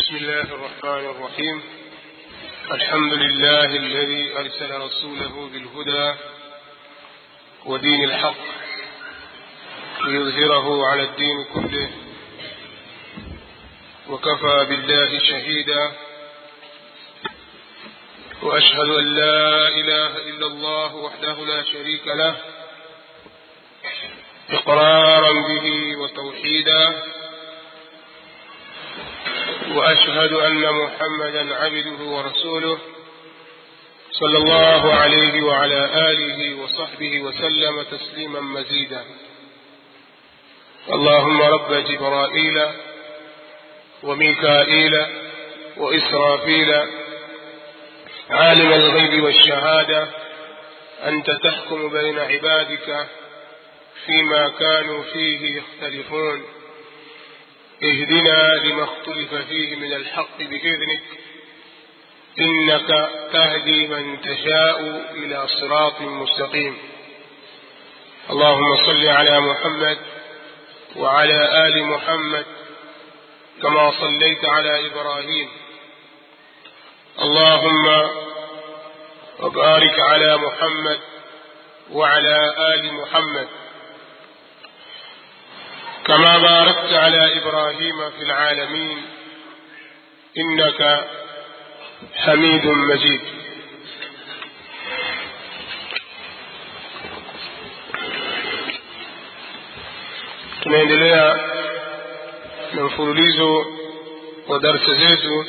بسم الله الرحمن الرحيم. الحمد لله الذي أرسل رسوله بالهدى ودين الحق ليظهره على الدين كله، وكفى بالله شهيدا، وأشهد أن لا إله إلا الله وحده لا شريك له إقرارا به وتوحيدا، وأشهد أن محمدا عبده ورسوله صلى الله عليه وعلى آله وصحبه وسلم تسليما مزيدا. اللهم رب جبرائيل وميكائيل وإسرافيل عالم الغيب والشهادة، أنت تحكم بين عبادك فيما كانوا فيه يختلفون، اهدنا لما اختلف فيه من الحق بإذنك، إنك تهدي من تشاء إلى صراط مستقيم. اللهم صل على محمد وعلى آل محمد كما صليت على إبراهيم، اللهم وبارك على محمد وعلى آل محمد كما باركت على إبراهيم في العالمين إنك حميد مجيد. tunaendelea na mfululizo wa darasa zetu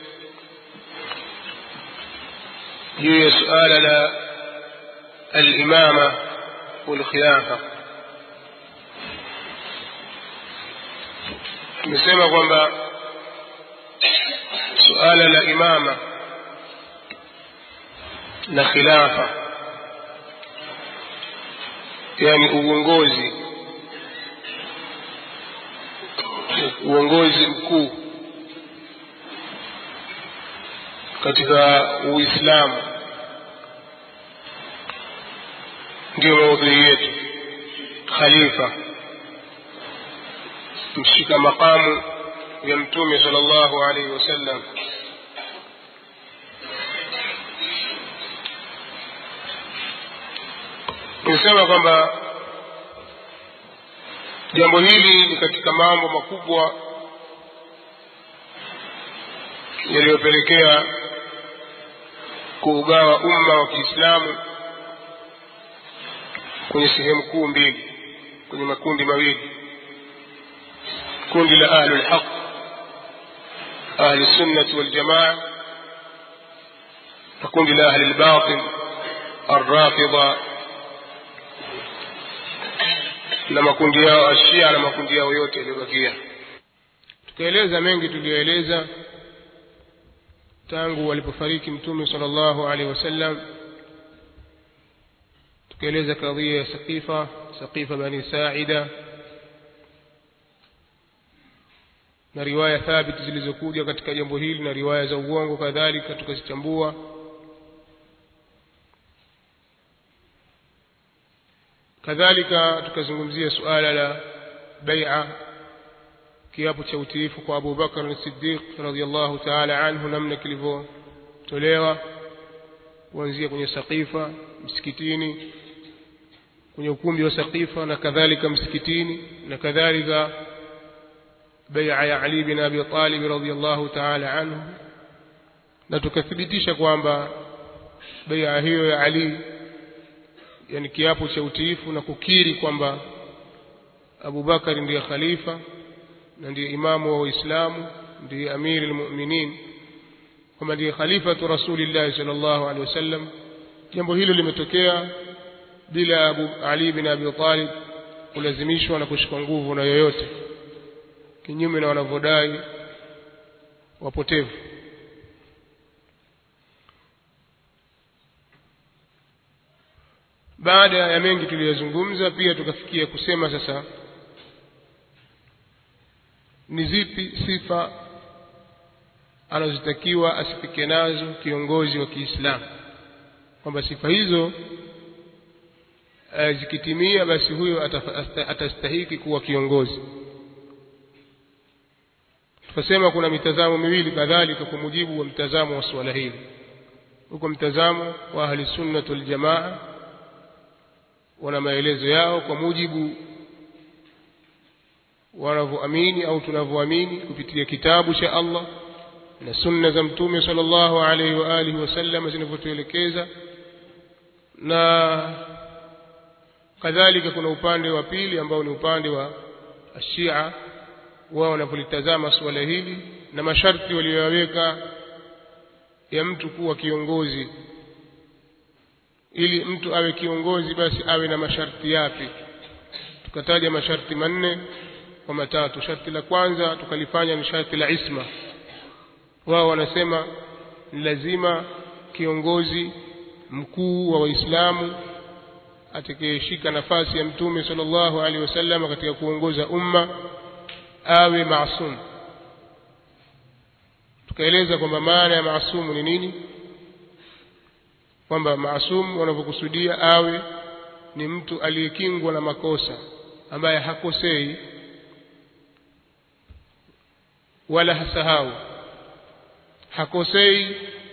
juu ya suala la al-imama wal khilafa. tumesema kwamba suala la imama na khilafa, yani uongozi mkuu katika Uislamu, ndio maudhui yetu. Khalifa, mshika makamu ya Mtume sallallahu alaihi wasallam. Tunasema kwamba jambo hili ni katika mambo makubwa yaliyopelekea kuugawa umma wa Kiislamu kwenye sehemu kuu mbili, kwenye makundi mawili: kundi la ahlul haq, ahli sunnah wal jamaa, na kundi la ahli al-batil, ar-rafidha, na makundi yao ashia na makundi yao yote yaliyobakia. Tukaeleza mengi tuliyoeleza tangu walipofariki Mtume sallallahu alaihi wasallam. tukaeleza kadhia ya Saqifa bani Sa'ida na riwaya thabiti zilizokuja katika jambo hili na riwaya za uongo kadhalika tukazichambua. kadhalika tukazungumzia suala la bai'a, kiapo cha utiifu kwa Abu Bakar as-Siddiq radhiyallahu ta'ala anhu, namna kilivyotolewa kuanzia kwenye Saqifa msikitini, kwenye ukumbi wa Saqifa, na kadhalika msikitini, na kadhalika bai'a ya Ali bin Abi Talib radhiyallahu ta'ala anhu. na tukathibitisha kwamba bai'a hiyo ya Ali, yani kiapo cha utiifu na kukiri kwamba Abu Bakar ndiye khalifa na ndiye imamu wa Uislamu, ndiye amiri al-mu'minin, kwamba ndiye khalifatu Rasulillah sallallahu alaihi wasallam, jambo hilo limetokea bila Abu Ali bin Abi Talib kulazimishwa na kushika nguvu na yoyote, kinyume na wanavodai wapotevu. Baada ya mengi tuliyozungumza, pia tukafikia kusema sasa ni zipi sifa anazotakiwa asifike nazo kiongozi wa Kiislamu, kwamba sifa hizo zikitimia basi huyo atastahili kuwa kiongozi. tukasema kuna mitazamo miwili kadhalika kwa mujibu wa mtazamo wa swala hili. Huko mtazamo wa ahli sunnah wal jamaa wana maelezo yao kwa mujibu wanavyoamini au tunavyoamini kupitia kitabu cha Allah na sunna za mtume sallallahu alaihi wa alihi wasallam zinavyotuelekeza. Na kadhalika kuna upande wa pili ambao ni upande wa Shia, wao wanapolitazama swala hili na masharti waliyoweka ya mtu kuwa kiongozi. Ili mtu awe kiongozi basi awe na masharti yapi? Tukataja masharti manne kwa matatu. Sharti la kwanza tukalifanya ni sharti la isma. Wao wanasema ni lazima kiongozi mkuu wa Waislamu atakayeshika nafasi ya mtume sallallahu alaihi wasallam katika kuongoza umma awe maasum. Tukaeleza kwamba maana ya maasum ni nini, kwamba maasum wanavyokusudia awe ni mtu aliyekingwa na makosa, ambaye hakosei wala hasahau. Hakosei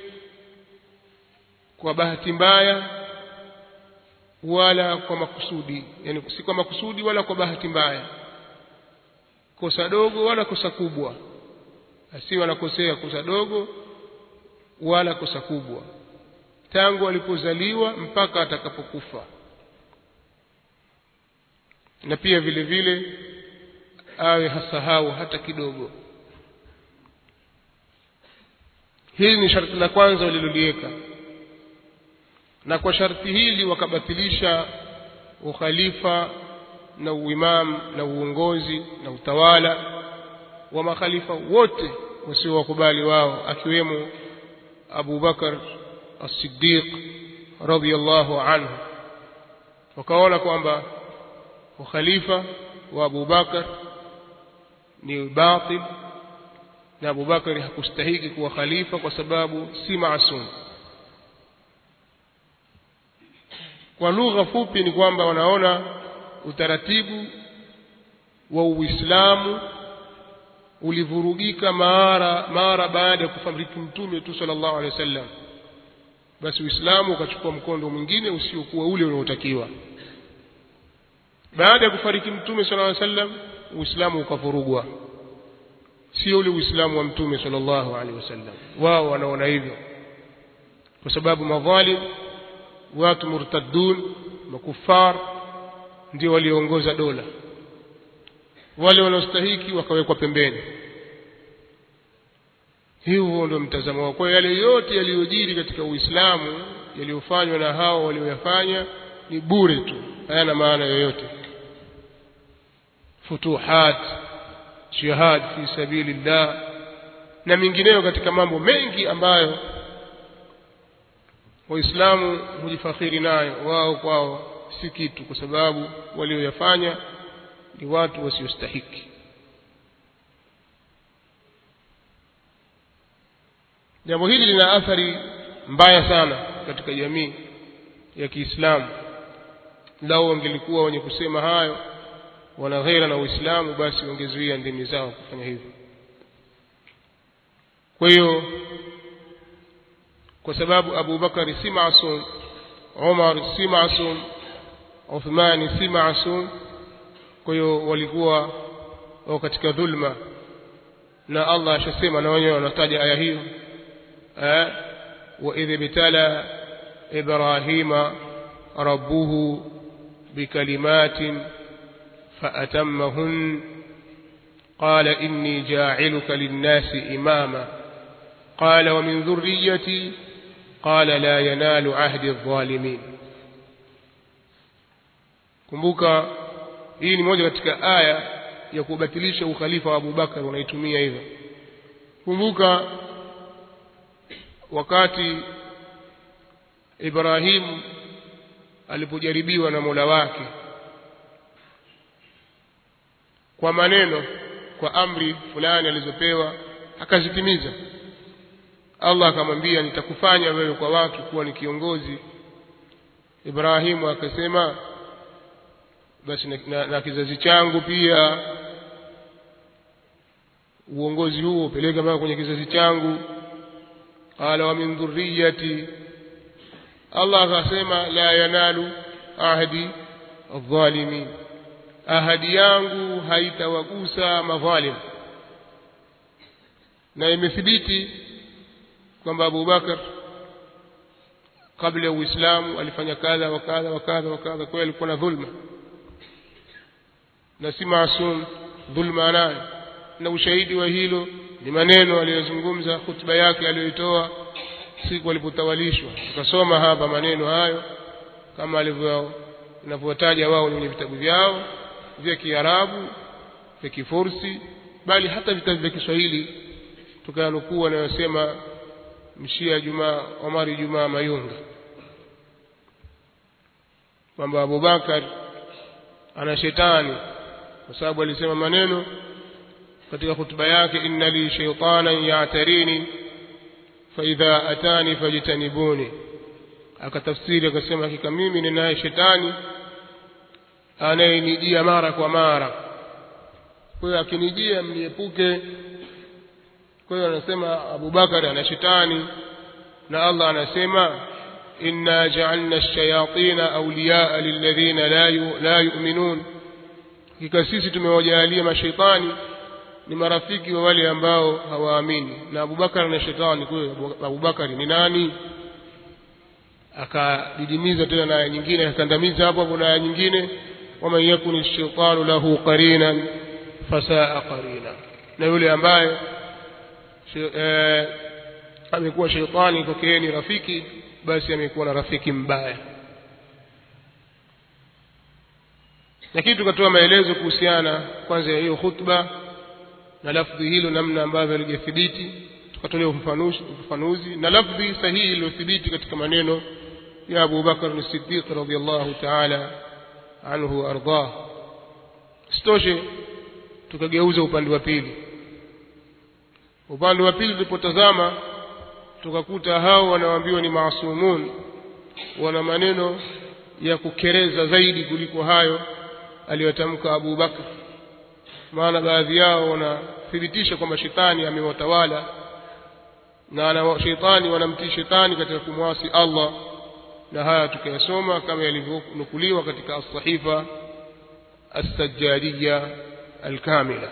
kwa bahati mbaya wala kwa makusudi, yani si kwa makusudi wala kwa bahati mbaya, kosa dogo wala kosa kubwa. Asiwe anakosea kosa dogo wala kosa kubwa, tangu alipozaliwa mpaka atakapokufa. Na pia vile vile awe hasahau hata kidogo. Hili ni sharti la kwanza waliloliweka, na kwa sharti hili wakabatilisha ukhalifa na uimam na uongozi na utawala wa makhalifa wote wasiowakubali wao, akiwemo Abu Bakar as-Siddiq radhiyallahu anhu. Wakaona kwamba ukhalifa wa Abu Bakar ni batil na Abu Bakar hakustahili kuwa khalifa kwa sababu si maasum. Kwa lugha fupi ni kwamba wanaona utaratibu wa Uislamu ulivurugika mara baada ya kufariki mtume tu sallallahu alaihi wasallam. Basi Uislamu ukachukua mkondo mwingine usiokuwa ule unaotakiwa. Baada ya kufariki mtume sallallahu alaihi wasallam, Uislamu ukavurugwa, sio ule Uislamu wa mtume sallallahu alaihi wasallam. Wao wanaona hivyo kwa sababu madhalim, watu murtaddun, makufar ndio walioongoza dola. Wale wanaostahiki wakawekwa pembeni. Hiyo ndio mtazamo wao. Kwa yale yote yaliyojiri katika Uislamu yaliyofanywa na hao walioyafanya ni bure tu, hayana maana yoyote. Futuhat, jihad fi sabilillah na mingineyo katika mambo mengi ambayo Waislamu hujifakhiri nayo, wao kwao si kitu, kwa sababu walioyafanya ni watu wasiostahiki. Jambo hili lina athari mbaya sana katika jamii ya Kiislamu. Lao wangelikuwa wenye kusema hayo wana ghaira na Uislamu, basi wangezuia ndimi zao kufanya hivyo. Kwa hiyo kwa sababu Abu Bakari si maasum, Umar si maasum, Uthman si maasum, kwa hiyo walikuwa katika dhulma. Na Allah ashasema, na wenyewe wanataja aya hiyo, wa idh bitala Ibrahima rabbuhu bikalimatin فأتمهن قال إني جاعلك للناس إماما قال ومن ذريتي قال لا ينال عهد الظالمين. Kumbuka hii ni moja katika aya ya kubatilisha ukhalifa wa Abu Bakar, wanaitumia hivyo. Kumbuka wakati Ibrahim alipojaribiwa na Mola wake kwa maneno, kwa amri fulani alizopewa akazitimiza. Allah akamwambia, nitakufanya wewe kwa watu kuwa ni kiongozi. Ibrahimu akasema, basi na kizazi changu pia uongozi huo upeleke mpaka kwenye kizazi changu. Qala wa min dhurriyyati, Allah akasema la yanalu ahdi adh-dhalimin, ahadi yangu haitawagusa madhalim. Na imethibiti kwamba Abu Bakar kabla ya Uislamu alifanya kadha wa kadha wa kadha wa kadha, kwa alikuwa na dhulma na si maasum dhulma naye, na ushahidi wa hilo ni maneno aliyozungumza hutuba yake aliyoitoa siku alipotawalishwa. Tukasoma hapa maneno hayo kama inavyotaja wao kwenye vitabu vyao vya Kiarabu, vya Kifursi, bali hata vitabu vya Kiswahili tukanukuu anayosema Mshia Omari Juma Mayunga kwamba Abu Bakar ana shetani, kwa sababu alisema maneno katika hutuba yake, inna li shaytanan ya'tarini fa idha atani fajtanibuni. Akatafsiri akasema, hakika mimi ninaye shetani anayenijia mara kwa mara, kwa hiyo akinijia mniepuke. Kwa hiyo anasema Abu Bakar ana shetani, na Allah anasema inna ja'alna ash-shayatina awliya'a lilladhina la yu'minun, hakika sisi tumewajalia mashaitani ni marafiki wa wale ambao hawaamini. Na Abu Bakar ana shetani, kwa hiyo Abu Bakar ni nani? Akadidimiza tena na nyingine, akandamiza hapo na nyingine, waman yakuni ash-shaytanu lahu qarinan fasaa qarina, na yule ambaye amekuwa shetani kwake ni rafiki, basi amekuwa na rafiki mbaya. Lakini tukatoa maelezo kuhusiana kwanza ya hiyo hutuba na lafdhi hilo, namna ambavyo alijathibiti, tukatolea ufafanuzi na lafdhi sahihi iliyothibiti katika maneno ya Abu Bakar as-Siddiq radhiyallahu ta'ala anhu ardah. Sitoshe, tukageuza upande wa pili. Upande wa pili tulipotazama, tukakuta hao wanaoambiwa ni maasumun wana maneno ya kukereza zaidi kuliko hayo aliyotamka Abu Bakar. Maana baadhi yao wanathibitisha kwamba shetani amewatawala, na shetani wanamtii shetani katika kumwasi Allah, na haya tukayasoma kama yalivyonukuliwa katika as-sahifa as-sajjadiyya al-kamila.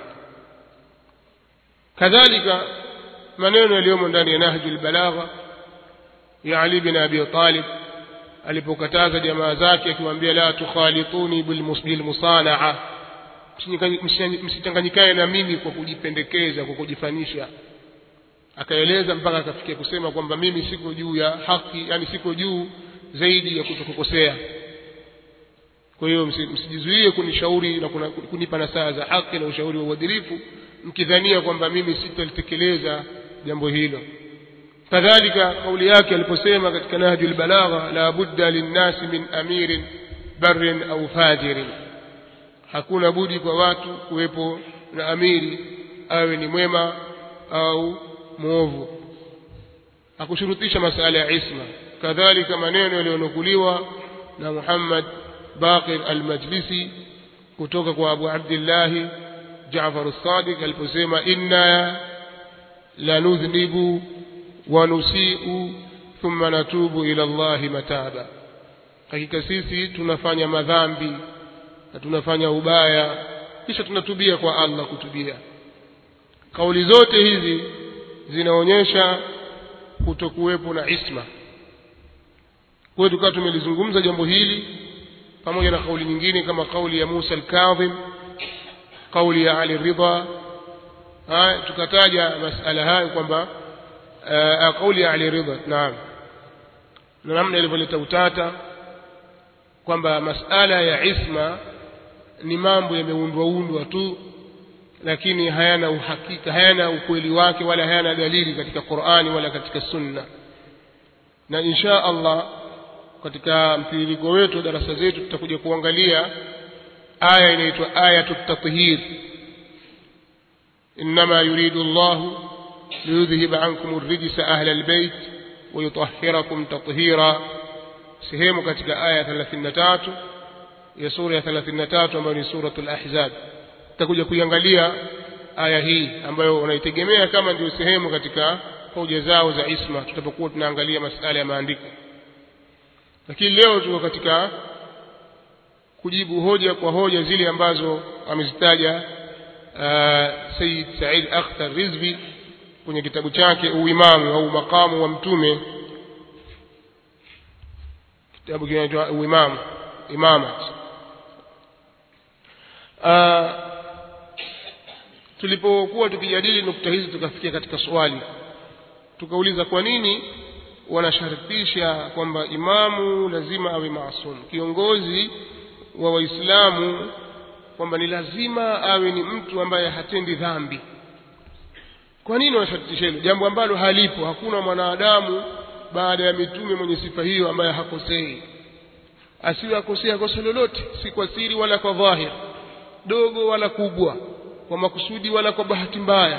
Kadhalika maneno yaliyomo ndani ya Nahjul Balagha ya Ali bin Abi Talib alipokataza jamaa zake akiwaambia, la tukhalituni bil musana'a, msichanganyikane na mimi kwa kujipendekeza, kwa kujifanisha. Akaeleza mpaka akafikia kusema kwamba mimi siko juu ya haki, yani siko juu zaidi ya kutokukosea. Kwa hiyo msijizuie kunishauri na kunipa nasaha za haki na ushauri wa uadilifu mkidhania kwamba mimi sitalitekeleza jambo hilo. Kadhalika kauli yake aliposema katika Nahjul Balagha, la budda linnasi min amirin barrin au fajirin, hakuna budi kwa watu kuwepo na amiri, awe ni mwema au muovu. Hakushurutisha masala ya isma. Kadhalika maneno yaliyonukuliwa na Muhammad Baqir al-Majlisi kutoka kwa Abu Abdullah Ja'far as-Sadiq aliposema, inna la nudhnibu wa nusi'u thumma natubu ila Allah mataba, hakika sisi tunafanya madhambi na tunafanya ubaya kisha tunatubia kwa Allah kutubia. Kauli zote hizi zinaonyesha kutokuwepo na isma. Kwa hiyo tukawa tumelizungumza jambo hili pamoja na kauli nyingine kama kauli ya Musa al-Kadhim, kauli ya Ali Ridha. Tukataja masala hayo kwamba kauli ya Ali Ridha, naam, na namna ilivyoleta utata kwamba masala ya isma ni mambo yameundwa tu, lakini hayana uhakika, hayana ukweli wake, wala hayana dalili katika Qur'ani wala katika Sunna. Na insha Allah katika mtiririko wetu darasa zetu tutakuja kuangalia aya inaitwa ayatut tathhir, inma yuridu Allahu liyudhhiba ankum ar-rijsa ahla al-bayt wa yutahhirakum tathhira, sehemu katika aya 33 ya sura ya 33 ambayo ni suratul Ahzab. Tutakuja kuiangalia aya hii ambayo wanaitegemea kama ndio sehemu katika hoja zao za isma tutapokuwa tunaangalia masuala ya maandiko. Lakini leo tuko katika kujibu hoja kwa hoja zile ambazo amezitaja Sayyid Said Akhtar Rizvi kwenye kitabu chake Uimamu au Makamu wa Mtume, kitabu kinaitwa Uimamu Imama. Tulipokuwa tukijadili nukta hizi tukafikia katika swali, tukauliza kwa nini wanashartisha kwamba imamu lazima awe maasum, kiongozi wa Waislamu kwamba ni lazima awe ni mtu ambaye hatendi dhambi. Kwa nini wanashartisha hilo jambo ambalo halipo? Hakuna mwanadamu baada ya mitume mwenye sifa hiyo ambaye hakosei, asiwe akosea kosa lolote, si kwa siri wala kwa dhahir, dogo wala kubwa, kwa makusudi wala kwa bahati mbaya.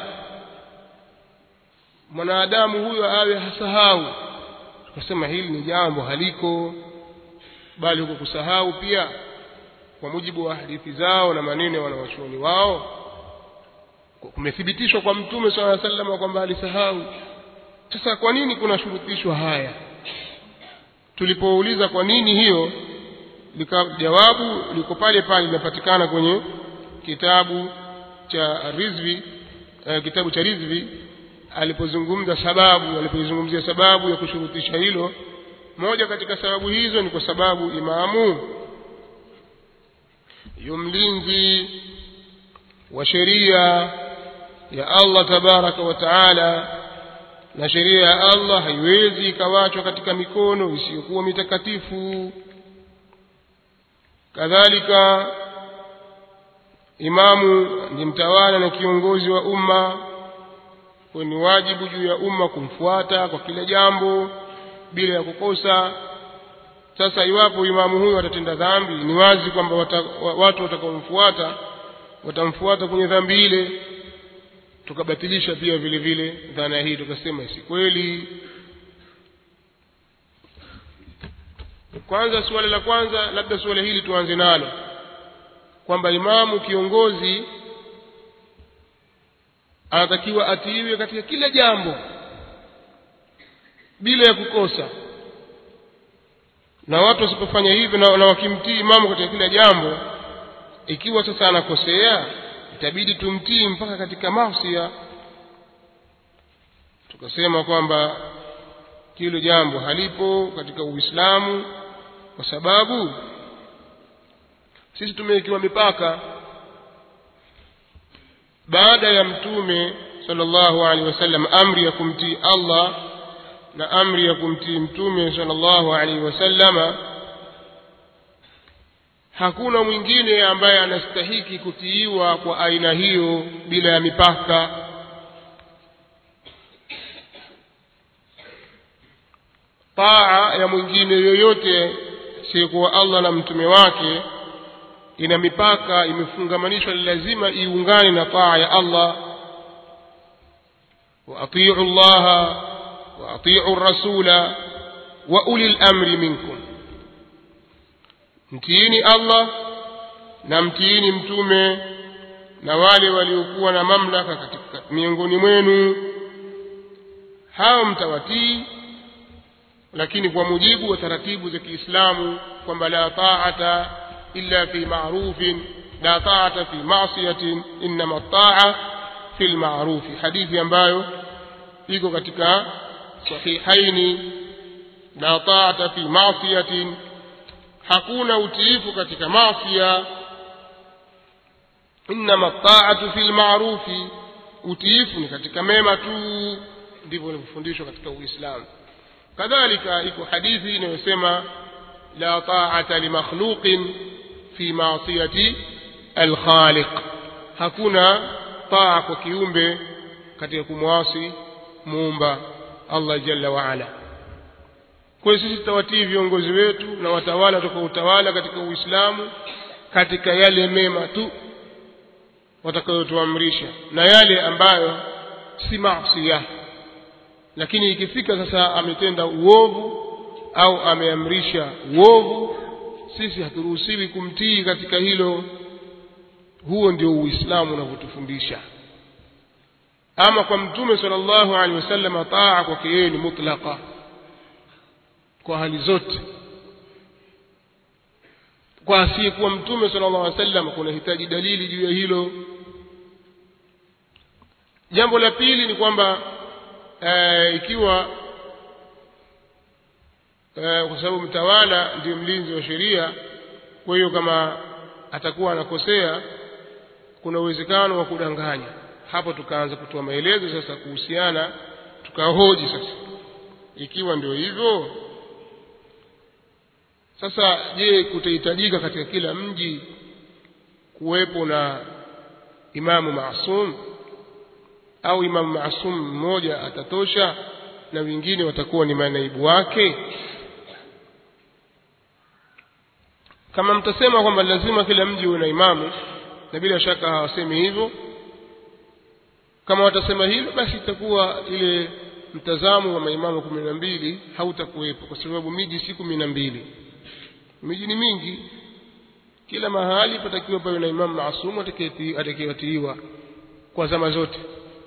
Mwanadamu huyo awe hasahau. Tukasema hili ni jambo haliko, bali huko kusahau pia kwa mujibu wa hadithi zao na maneno wanawachuoni wao kumethibitishwa kwa Mtume sallallahu alaihi wasallam kwamba alisahau. Sasa kwa nini kuna shurutishwa haya? Tulipouliza kwa nini hiyo, jawabu liko pale pale linapatikana kwenye kitabu cha Rizvi, kitabu cha Rizvi alipozungumzia sababu ya kushurutisha hilo. Moja katika sababu hizo ni kwa sababu imamu yumlinzi wa sheria ya Allah tabaraka wa taala, na sheria ya Allah haiwezi ikawachwa katika mikono isiyokuwa mitakatifu. Kadhalika imamu ni mtawala na kiongozi wa umma, kwa ni wajibu juu ya umma kumfuata kwa kila jambo bila ya kukosa. Sasa iwapo imamu huyo atatenda dhambi, ni wazi kwamba watu watakaomfuata watamfuata kwenye dhambi ile. Tukabatilisha pia vile vile dhana hii, tukasema si kweli. Kwanza swali la kwanza, labda swali hili tuanze nalo, kwamba imamu kiongozi anatakiwa atiiwe katika kila jambo bila ya kukosa, na watu wasipofanya hivyo na wakimtii imamu katika kila jambo, ikiwa sasa anakosea itabidi tumtii mpaka katika maasi. Tukasema kwamba hilo jambo halipo katika Uislamu, kwa sababu sisi tumewekewa mipaka. Baada ya Mtume sallallahu alaihi wasallam amri ya kumtii Allah na amri ya kumtii Mtume sallallahu alaihi wasallama, hakuna mwingine ambaye anastahiki kutiiwa kwa aina hiyo bila ya mipaka. Taa ya mwingine yoyote sikuwa Allah na mtume wake ina mipaka, imefungamanishwa, lazima iungane na taa ya Allah. wa atii'u Allah wa atii'u rasula wa ulil amri minkum, mtiini Allah na mtiini mtume na wale waliokuwa na mamlaka katika miongoni mwenu. Hao mtawatii, lakini kwa mujibu wa taratibu za Kiislamu, kwamba la ta'ata illa fi ma'rufin, la ta'ata fi ma'siyatin, inma ta'a fi al-ma'ruf. Hadithi ambayo iko katika sahihaini, la ta'ata fi ma'siyatin, hakuna utiifu katika maasiya, inma ta'atu fi al-ma'ruf, utiifu ni katika mema tu. Ndivyo inavyofundishwa katika Uislamu. Kadhalika iko hadithi inayosema la ta'ata li makhluqin fi ma'siyati al-khaliq, hakuna taa kwa kiumbe katika kumwasi muumba Allah jalla wa ala. Kwa sisi tutawatii viongozi wetu na watawala utawala katika Uislamu katika yale mema tu watakayotuamrisha, na yale ambayo si maasiya. Lakini ikifika sasa ametenda uovu au ameamrisha uovu, sisi haturuhusiwi kumtii katika hilo. Huo ndio Uislamu unavyotufundisha. ama kwa mtume sallallahu alaihi wasallam taa kwake yeye ni mutlaqa kwa hali zote. Kwa asiyekuwa mtume sallallahu alaihi wasallam kuna hitaji dalili juu ya hilo. Jambo la pili ni kwamba ikiwa kwa sababu mtawala ndiye mlinzi wa sheria, kwa hiyo kama atakuwa anakosea kuna uwezekano wa kudanganya. Hapo tukaanza kutoa maelezo sasa kuhusiana, tukahoji sasa ikiwa ndio hivyo sasa, je, kutahitajika katika kila mji kuwepo na imamu maasum au imamu maasum mmoja atatosha na wengine watakuwa ni manaibu wake? Kama mtasema kwamba lazima kila mji uwe na imamu, na bila shaka hawasemi hivyo, kama watasema hilo basi itakuwa ile mtazamo wa maimamu 12 hautakuwepo, kwa sababu miji si 12, miji ni mingi. Kila mahali patakiwa pawe na imamu maasum atakayetiiwa kwa zama zote.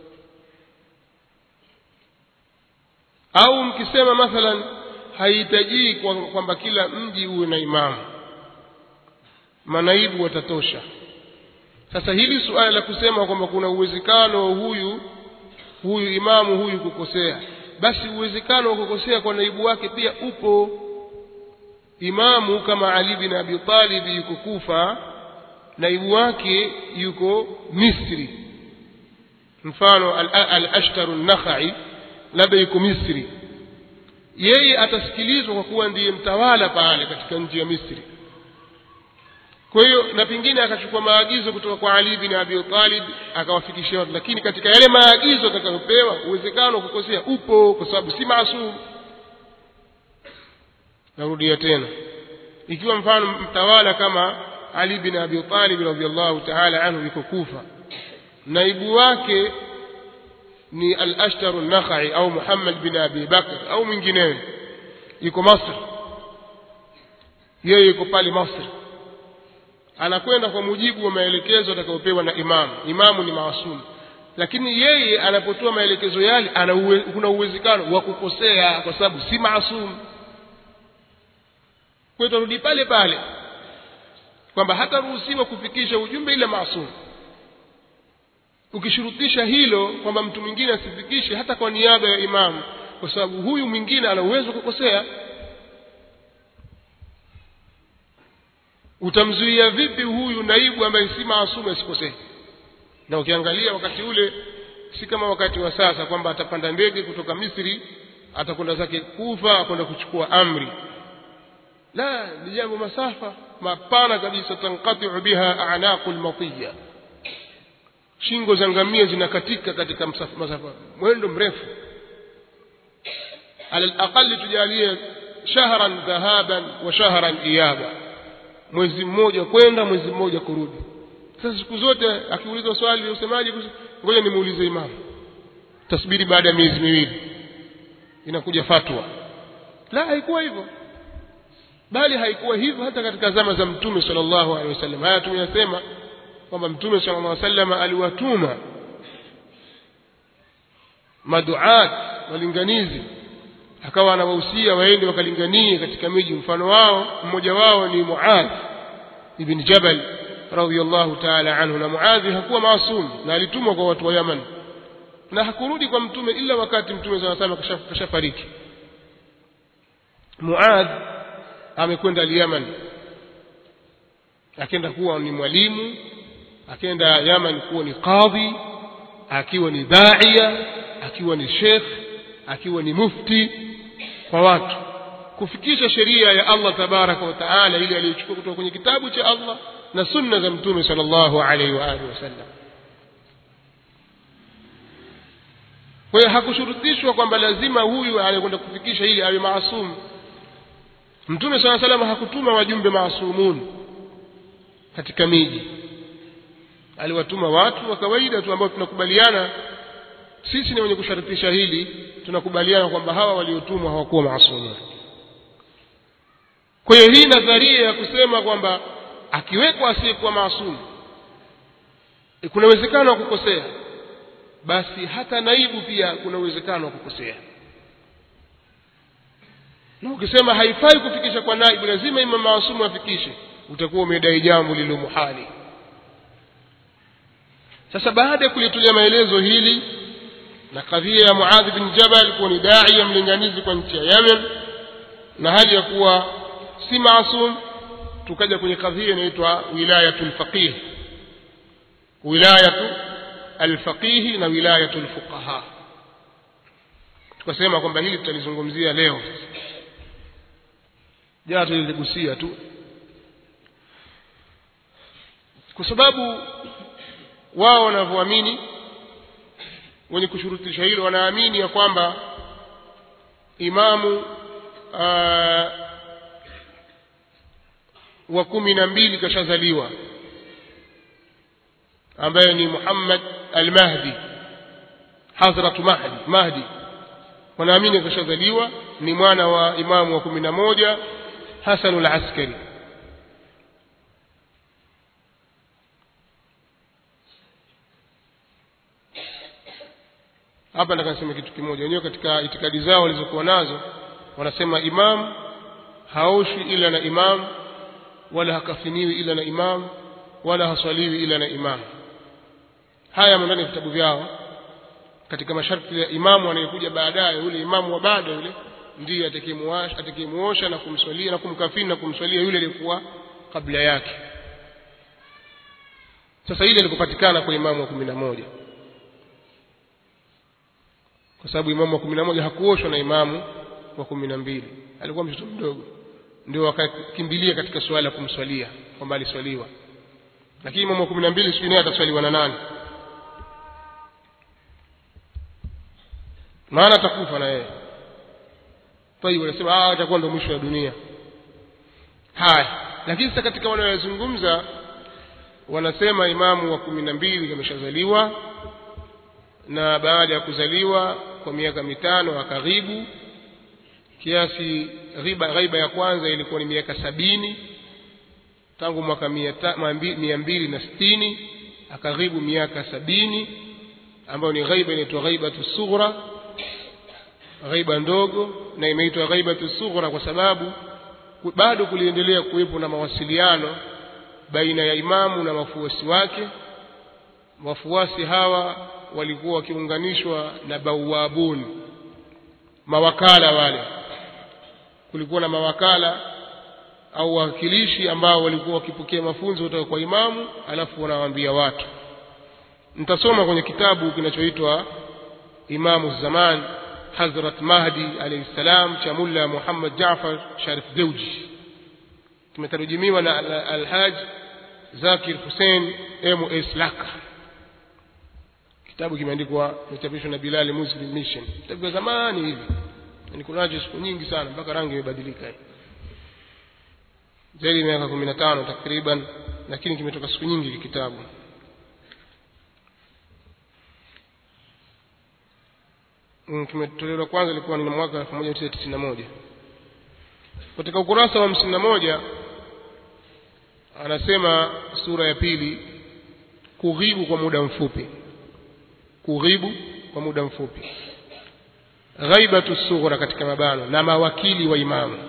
Au mkisema mathalan haihitaji kwamba kila mji uwe na imamu, manaibu watatosha. Sasa hili suala la kusema kwamba kuna uwezekano huyu imamu huyu kukosea, basi uwezekano wa kukosea kwa naibu wake pia upo. Imamu kama Ali bin Abi Talib yuko Kufa, naibu wake yuko Misri. Mfano al-Ashtar an-Nakhai labda yuko Misri, yeye atasikilizwa kwa kuwa ndiye mtawala pale katika nchi ya Misri. Kwa hiyo na pengine akachukua maagizo kutoka kwa Ali bin Abi Talib akawafikishia watu, lakini katika yale maagizo atakayopewa uwezekano wa kukosea upo, kwa sababu si maasum. Narudia tena, ikiwa mfano mtawala kama Ali bin Abi Talib radhiyallahu ta'ala anhu yuko Kufa, naibu wake ni al-Ashtar an-Nakhai au Muhammad bin Abi Bakr au mwingineo yuko Masr, yeye yuko pale Masr, anakwenda kwa mujibu wa maelekezo atakayopewa na imamu. Imamu ni maasum, lakini yeye anapotoa maelekezo yale kuna uwezekano wa kukosea kwa sababu si maasum. Kwa hiyo turudi pale pale kwamba hataruhusiwa kufikisha ujumbe ila maasum. Ukishurutisha hilo kwamba mtu mwingine asifikishe hata kwa niaba ya imamu, kwa sababu huyu mwingine ana uwezo kukosea, utamzuia vipi huyu naibu ambaye si maasum asikosee? Na ukiangalia wakati ule si kama wakati wa sasa kwamba atapanda ndege kutoka Misri atakwenda zake Kufa kwenda kuchukua amri. La, ni jambo masafa mapana kabisa, tanqati'u biha a'naqul matiyya, shingo za ngamia zinakatika katika masafa mwendo mrefu. Ala al-aqall tujalie shahran dhahaban wa shahran iyaba, mwezi mmoja kwenda mwezi mmoja kurudi. Sasa siku zote akiulizwa swali usemaje? Ngoja nimuulize imamu, tasbiri baada ya miezi miwili inakuja fatwa. La, haikuwa hivyo, bali haikuwa hivyo hata katika zama za Mtume sallallahu alaihi wasallam. Haya tumeyasema kwamba Mtume sallallahu alaihi wasallam aliwatuma maduat, walinganizi, akawa anawahusia waende wakalinganie katika miji. Mfano wao mmoja wao ni Muadh ibn Jabal radhiyallahu ta'ala anhu. Na Muadh hakuwa maasum na alitumwa kwa watu wa Yaman, na hakurudi kwa Mtume ila wakati Mtume sallallahu alaihi wasallam kashafariki. Muadh amekwenda Yaman, akaenda kuwa ni mwalimu, akaenda Yaman kuwa ni qadhi, akiwa ni da'iya, akiwa ni sheikh, akiwa ni mufti kwa watu, kufikisha sheria ya Allah tabaraka wa taala ile aliyochukua kutoka kwenye kitabu cha Allah na sunna za Mtume sallallahu alaihi wa alihi wasallam. Kwa hiyo hakushurutishwa kwamba lazima huyu anayekwenda kufikisha ili awe maasum. Mtume sallallahu alaihi wasallam hakutuma wajumbe maasumun katika miji, aliwatuma watu wa kawaida tu ambao tunakubaliana sisi ni wenye kusharutisha hili, tunakubaliana kwamba hawa waliotumwa hawakuwa maasumun. Kwa hiyo hii nadharia ya kusema kwamba akiwekwa asiyekuwa maasum kuna uwezekano wa kukosea, basi hata naibu pia kuna uwezekano wa kukosea. Na ukisema haifai kufikisha kwa naibu, lazima imam maasumu afikishe, utakuwa umedai jambo lilo muhali. Sasa baada ya kulitulia maelezo hili na kadhia ya Muadh bin Jabal kuwa ni dai ya mlinganizi kwa nchi ya Yemen na hali ya kuwa si maasum, tukaja kwenye kadhia inaitwa wilayatul faqih, wilayatu al-faqih na wilayatul fuqaha. Tukasema kwamba hili tutalizungumzia leo. Jana tuligusia tu kwa sababu wao wanavyoamini, wenye kushurutisha hilo wanaamini ya kwamba imamu wa 12 kashazaliwa, ambaye ni Muhammad al-Mahdi, Hazrat Mahdi. Wanaamini kashazaliwa, ni mwana wa imamu wa 11 Hasan al-Askari. Hapa nataka niseme kitu kimoja. Wenyewe katika itikadi zao walizokuwa nazo wanasema imam haoshi ila na imam, wala hakafiniwi ila na imam, wala haswaliwi ila na imam. Haya ndani ya vitabu vyao. Katika masharti ya imamu anayekuja baadaye, yule imamu wa baada yule ndiye atakayemuosha na kumswalia na kumkafini na kumswalia yule aliyekuwa kabla yake. Sasa ile ilikopatikana kwa imamu wa 11, kwa sababu imamu wa 11 hakuoshwa na imamu wa 12, alikuwa mtoto mdogo, ndio wakakimbilia katika swala kumswalia kwamba aliswaliwa. Lakini imamu wa 12 sio naye ataswaliwa na nani? Maana atakufa na yeye. Kwa hiyo wanasema atakuwa ndo mwisho wa dunia. Haya, lakini sasa katika wale wanaozungumza wanasema imamu wa 12 ameshazaliwa, na baada ya kuzaliwa kwa miaka 5 akaghibu kiasi. Ghaiba ya kwanza ilikuwa ni miaka 70, tangu mwaka 260 akaghibu miaka 70, ambayo ni ghaiba inaitwa ghaibatu sughra, ghaiba ndogo. Na imeitwa ghaibatu sughra kwa sababu bado kuliendelea kuwepo na mawasiliano baina ya imamu na wafuasi wake. Wafuasi hawa walikuwa wakiunganishwa na bawabun, mawakala wale. Kulikuwa na mawakala au wakilishi ambao walikuwa wakipokea mafunzo kutoka kwa imamu, alafu wanawaambia watu. Nitasoma kwenye kitabu kinachoitwa Imamu Zaman Hazrat Mahdi alayhi salam cha Mulla Muhammad Jaafar Sharif Dewji, kimetarjimiwa na Al-Haj Zakir Hussein M.S. Laka. Kitabu kimeandikwa, kimechapishwa na Bilal Muslim Mission. Kitabu cha zamani hivi, ni kunaje siku nyingi sana mpaka rangi imebadilika zaidi ya miaka 15 takriban, lakini kimetoka siku nyingi kitabu. Kimetolewa kwanza ilikuwa ni mwaka 1991. Katika ukurasa wa 51 anasema sura ya pili, kughibu kwa muda mfupi. Kughibu kwa muda mfupi, ghaibatu sughra katika mabano, na mawakili wa imamu.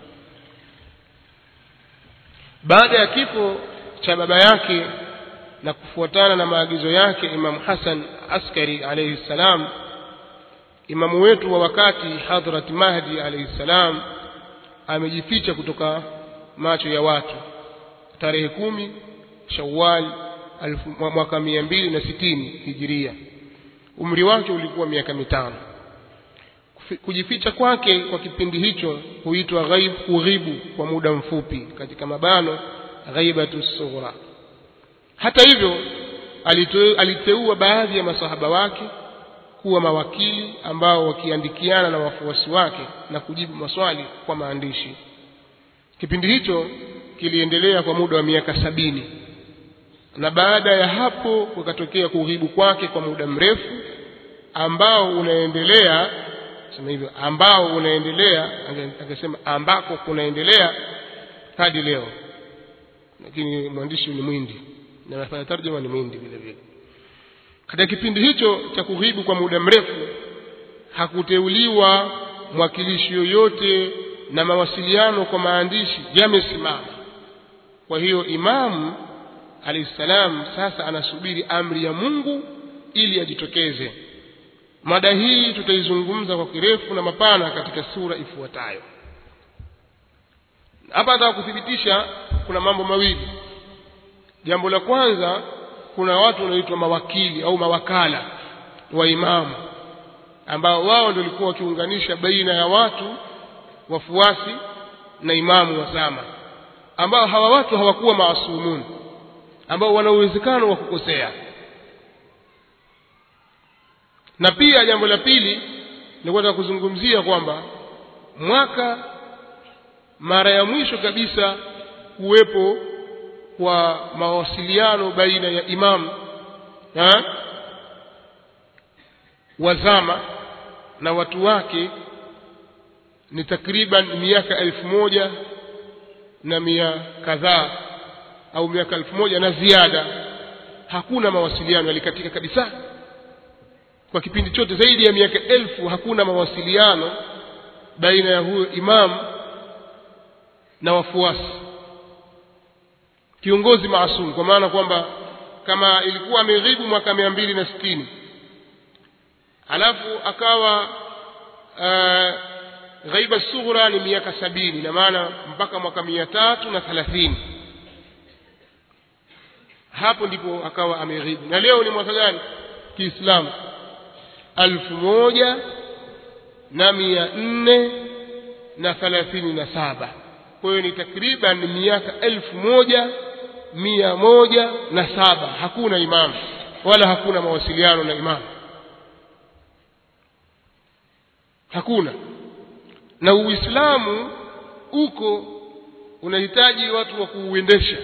Baada ya kifo cha baba yake na kufuatana na maagizo yake Imam Hasan Askari alayhi salam, imamu wetu wa wakati Hadhrat Mahdi alayhi salam amejificha kutoka macho ya watu tarehe 10 Shawwal mwaka 260 Hijiria. Umri wake ulikuwa miaka 5. Kujificha kwake kwa kipindi hicho huitwa kughibu kwa muda mfupi, katika mabano ghaibatu sughra. Hata hivyo aliteua baadhi ya masahaba wake kuwa mawakili ambao wakiandikiana na wafuasi wake na kujibu maswali kwa maandishi. Kipindi hicho kiliendelea kwa muda wa miaka 70, na baada ya hapo kukatokea kughibu kwake kwa muda mrefu ambao unaendelea, sema hivyo, ambao unaendelea, angesema ambako kunaendelea hadi leo. Lakini mwandishi ni Mwindi na anafanya tarjuma ni Mwindi vile vile. Katika kipindi hicho cha kughibu kwa muda mrefu hakuteuliwa mwakilishi yoyote na mawasiliano kwa maandishi yamesimama. Kwa hiyo Imam alayhisalam sasa anasubiri amri ya Mungu ili ajitokeze. Mada hii tutaizungumza kwa kirefu na mapana katika sura ifuatayo. Hapa nataka kuthibitisha kuna mambo mawili. Jambo la kwanza, kuna watu wanaitwa mawakili au mawakala wa imamu ambao wao ndio walikuwa wakiunganisha baina ya watu wafuasi na imamu wa zama, ambao hawa watu hawakuwa maasumun, ambao wana uwezekano wa kukosea. Na pia jambo la pili nilikuwa kuzungumzia kwamba mara ya mwisho kabisa kuwepo kwa mawasiliano baina ya imam wa zama na watu wake ni takriban miaka 1000 na mia kadhaa au miaka 1000 na ziada. Hakuna mawasiliano, yalikatika kabisa. Kwa kipindi chote zaidi ya miaka 1000 hakuna mawasiliano baina ya huyo imam na wafuasi, kiongozi maasum. Kwa maana kwamba kama ilikuwa ameghibu mwaka 260 alafu akawa ghaiba sughra ni miaka 70, na maana mpaka mwaka 330, hapo ndipo akawa ameghibu. Na leo ni mwaka gani Kiislamu? 1437. Kwa hiyo ni takriban miaka 1107 hakuna imam wala hakuna mawasiliano na imam, hakuna. Na Uislamu unahitaji watu wa kuuendesha.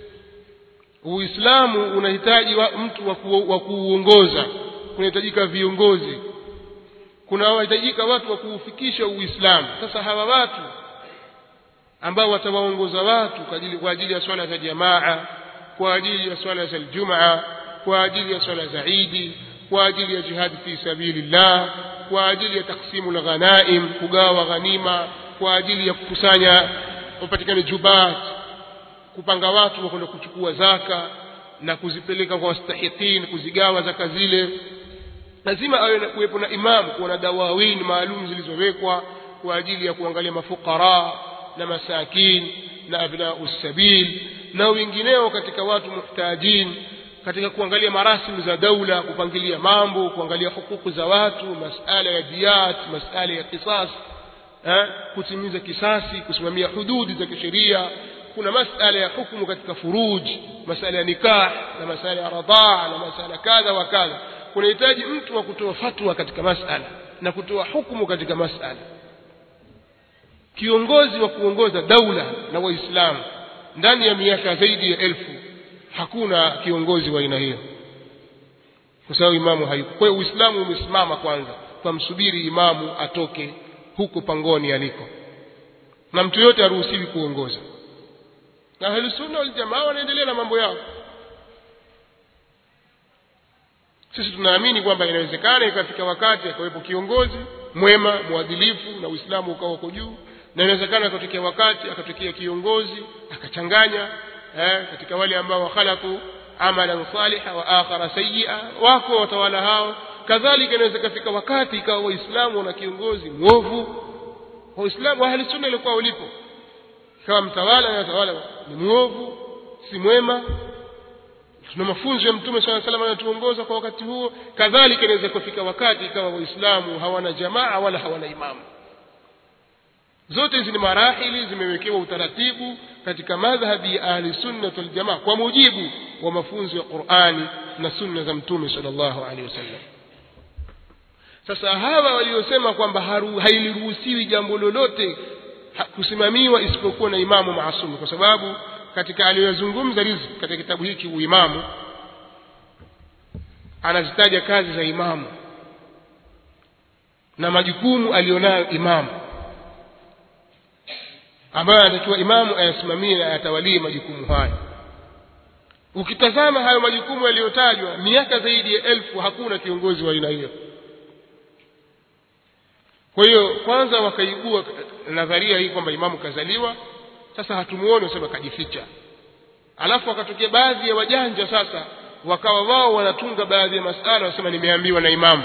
Uislamu unahitaji mtu wa kuuongoza. Kunahitajika viongozi, kunahitajika watu wa kuufikisha Uislamu. Sasa hawa watu ambao watawaongoza watu kwa ajili ya swala za jamaa, kwa ajili ya swala za Ijumaa, kwa ajili ya swala za Eid, kwa ajili ya jihad fi sabilillah, kwa ajili ya taksimu ghanaim, kugawa ghanima, kwa ajili ya kukusanya upatikane jubat, kupanga watu wa kwenda kuchukua zaka na kuzipeleka kwa wastahiqin, kuzigawa zaka zile. Lazima awe kuwepo na imamu, kuna dawawin maalum zilizowekwa kwa ajili ya kuangalia mafukara na masakin na abnaus sabil na wengineo katika watu muhtajin, katika kuangalia marasimu za daula, kupangilia mambo, kuangalia hukuku za watu, masala ya diyat, masala ya qisas, kutimiza kisasi, kusimamia hududi za kisheria. Kuna masala ya hukumu katika furuj, masala ya nikah na masala ya radhaa na masala kadha wa kadha. Kunahitaji mtu wa kutoa fatwa katika masala na kutoa hukumu katika masala, kiongozi wa kuongoza daula na Waislamu. Ndani ya miaka zaidi ya 1000 hakuna kiongozi wa aina hiyo, kwa sababu imamu hayuko. Kwa hiyo Uislamu umesimama kwanza, tumsubiri imamu atoke huko pangoni aliko, na mtu yote haruhusiwi kuongoza. Na Ahlus Sunna wal Jamaa wanaendelea na mambo yao. Sisi tunaamini kwamba inawezekana ikafika wakati akawepo kiongozi mwema mwadilifu na Uislamu ukawa uko juu, na inawezekana ikatokea wakati akatokea kiongozi akachanganya katika wale ambao wakhalaqu amalan salihan wa akhara sayyi'a, wako watawala hao. Kadhalika inaweza kufika wakati ikawa Waislamu na kiongozi mwovu. Waislamu wa Ahlus Sunna ilikuwa ulipo kama mtawala na watawala ni mwovu, si mwema. Tuna mafunzo ya Mtume swalla sallam anatuongoza kwa wakati huo. Kadhalika inaweza kufika wakati ikawa Waislamu hawana jamaa wala hawana imamu. Zote hizi ni marahili zimewekewa utaratibu katika madhhabi ya Ahli Sunna wal Jamaa kwa mujibu wa mafunzo ya Qur'ani na sunna za Mtume sallallahu alaihi wasallam. Sasa hawa waliosema kwamba hairuhusiwi jambo lolote kusimamiwa isipokuwa na imamu maasum, kwa sababu katika aliyozungumza riziki katika kitabu hiki uimamu anazitaja kazi za imamu na majukumu alionayo imamu, ambayo anatakiwa imamu ayasimamie na ayatawalie majukumu haya. ukitazama hayo majukumu yaliyotajwa miaka zaidi ya 1000 hakuna kiongozi wa aina hiyo. Kwa hiyo kwanza wakaibua nadharia hii kwamba imamu kazaliwa, sasa hatumuone, useme kajificha. Alafu wakatokea baadhi ya wajanja sasa wakawa wao wanatunga baadhi ya masala, wasema nimeambiwa na imamu,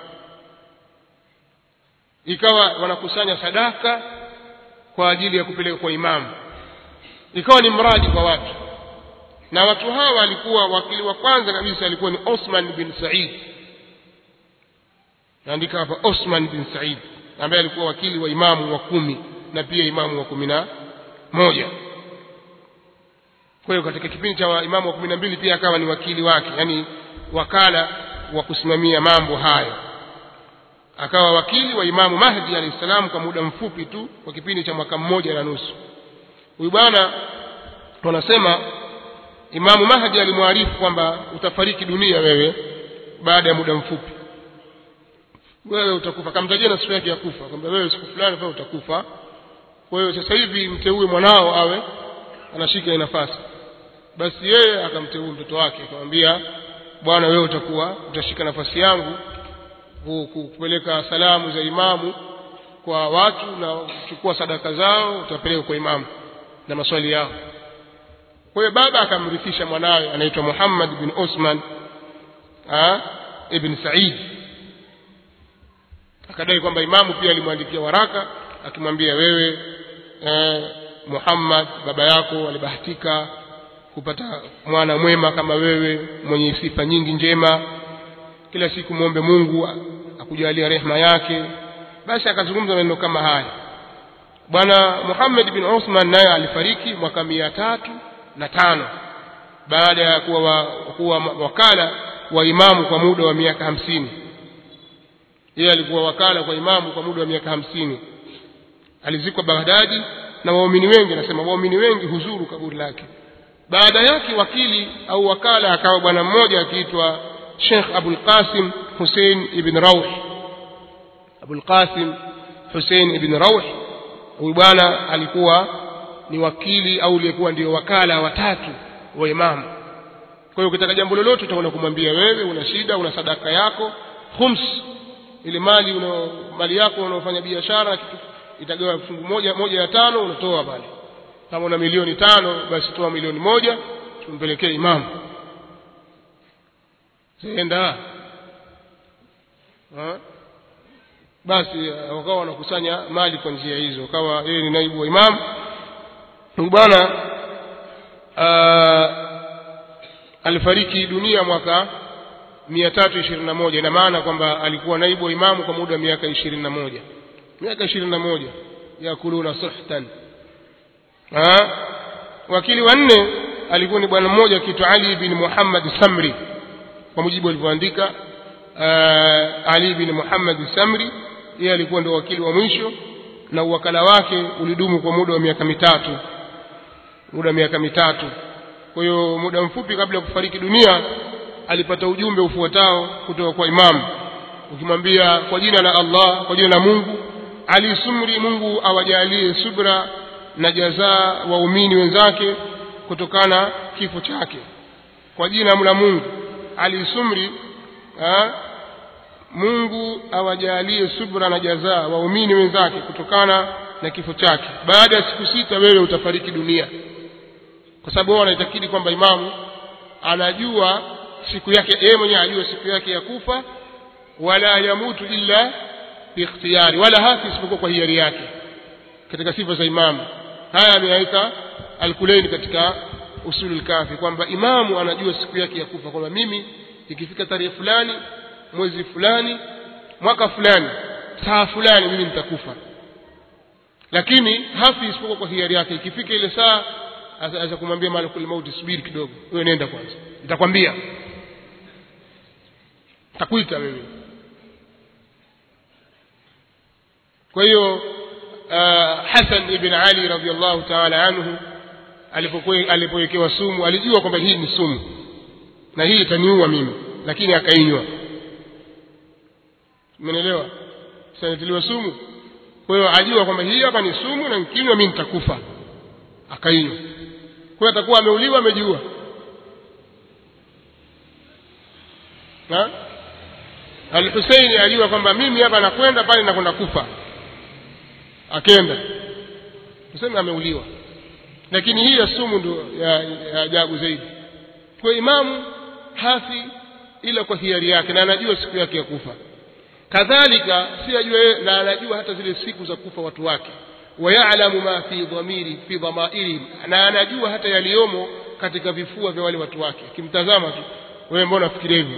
ikawa wanakusanya sadaka kwa ajili ya kupeleka kwa imamu, ikawa ni mradi kwa watu. Na watu hawa walikuwa wakili wa kwanza kabisa alikuwa ni Osman bin Said. Naandika hapa Osman bin Said, ambaye alikuwa wakili wa imamu wa 10 na pia imamu wa 11. Kwa hiyo katika kipindi cha imamu wa 12 pia akawa ni wakili wake, yani wakala wa kusimamia mambo hayo. Akawa wakili wa imamu Mahdi alayhi salam kwa muda mfupi tu, kwa kipindi cha mwaka 1 na nusu. Huyu bwana wanasema imamu Mahdi alimwarifu kwamba utafariki dunia wewe baada ya muda mfupi, wewe utakufa. Kamtajia na siku yake ya kufa kwamba wewe siku fulani wewe utakufa. Kwa hiyo sasa hivi mteue mwanao awe anashika nafasi. Basi yeye akamteua mtoto wake, akamwambia bwana, wewe utashika nafasi yangu kupeleka salamu za imamu kwa watu na kuchukua sadaka zao utapeleka kwa imamu na maswali yao. Kwa hiyo baba akamrithisha mwanawe anaitwa Muhammad bin Osman ibn Said. Akadai kwamba imamu pia alimwandikia waraka akimwambia wewe Muhammad, baba yako alibahatika kupata mwana mwema kama wewe, mwenye sifa nyingi njema, kila siku muombe Mungu akujalie rehema yake. Basi akazungumza maneno kama haya. Bwana Muhammad bin Osman naye alifariki mwaka 305 baada ya kuwa wakala wa imamu kwa muda wa miaka 50. Yeye alikuwa wakala kwa imamu kwa muda wa miaka 50. Alizikwa Baghdadi na waumini wengi, nasema waumini wengi huzuru kaburi lake. Baada yake wakili au wakala akawa bwana mmoja akiitwa Sheikh Abul Qasim Hussein ibn Rawh. Abul Qasim Hussein ibn Rawh, huyu bwana alikuwa ni wakili au alikuwa ndio wakala watatu wa imamu. Kwa hiyo ukitaka jambo lolote utakwenda kumwambia wewe una shida, una sadaka yako khums, ile mali yako unaofanya biashara itagawa fungu moja ya 5 unatoa pale. Kama una milioni 5 basi toa milioni 1 tumpelekee imamu. Senda basi wakawa wanakusanya mali kwa njia hizo, kawa yeye ni naibu wa imamu. Bwana alifariki dunia mwaka 321. Ina maana kwamba alikuwa naibu wa imamu kwa muda wa miaka 21 yakuluna suhtan. Wakili wa 4 alikuwa ni bwana mmoja akiitwa Ali bin Muhammad Samri, kwa mujibu alivyoandika Ali bin Muhammad Samri. Yeye alikuwa ndio wakili wa mwisho na uwakala wake ulidumu kwa muda wa miaka 3. Kwa hiyo muda mfupi kabla ya kufariki dunia alipata ujumbe ufuatao kutoka kwa imamu ukimwambia kwa jina la Allah, kwa jina la Mungu, Ali Sumri, Mungu awajalie subra na jazaa waumini wenzake kutokana kifo chake. Kwa jina la Mungu Ali Sumri, Mungu awajalie subra na jazaa waumini wenzake kutokana na kifo chake. Baada ya siku 6 wewe utafariki dunia. Kwa sababu wao wanaitakidi kwamba imamu anajua siku yake, yeye mwenyewe ajua siku yake ya kufa, wala yamutu illa biikhtiyari, wala hafi isipokuwa kwa hiari yake. Katika sifa za imamu haya ameaita Al-Kulaini katika Usulul Kafi kwamba imamu anajua siku yake ya kufa, kwamba mimi ikifika tarehe fulani, mwezi fulani, mwaka fulani, saa fulani mimi nitakufa. Lakini hafi isipokuwa kwa hiari yake. Ikifika ile saa aza kumwambia malakul mauti, subiri kidogo, wewe nenda kwanza, nitakwambia, nitakuita mimi. Kwa hiyo Hassan ibn Ali radhiyallahu ta'ala anhu alipowekewa sumu alijua kwamba hii ni sumu na hii itaniua mimi, lakini akainywa. Umeelewa? Sasa nitiliwa sumu, kwa hiyo ajua kwamba hii hapa ni sumu na nikinywa mimi nitakufa, akainywa. Kwa hiyo atakuwa ameuliwa, amejua. Al-Husaini ajua kwamba mimi hapa nakwenda pale nakwenda kufa, akaenda tuseme ameuliwa. Lakini hii ya sumu ndio ya ajabu zaidi. Kwa imamu hafi ila kwa hiari yake, na anajua siku yake ya kufa. Kadhalika si ajue, na anajua hata zile siku za kufa watu wake. Wayalamu ma fi dhamairihim, na anajua hata yaliomo katika vifua vya wale watu wake. Kimtazama tu, wewe mbona unafikiria hivyo?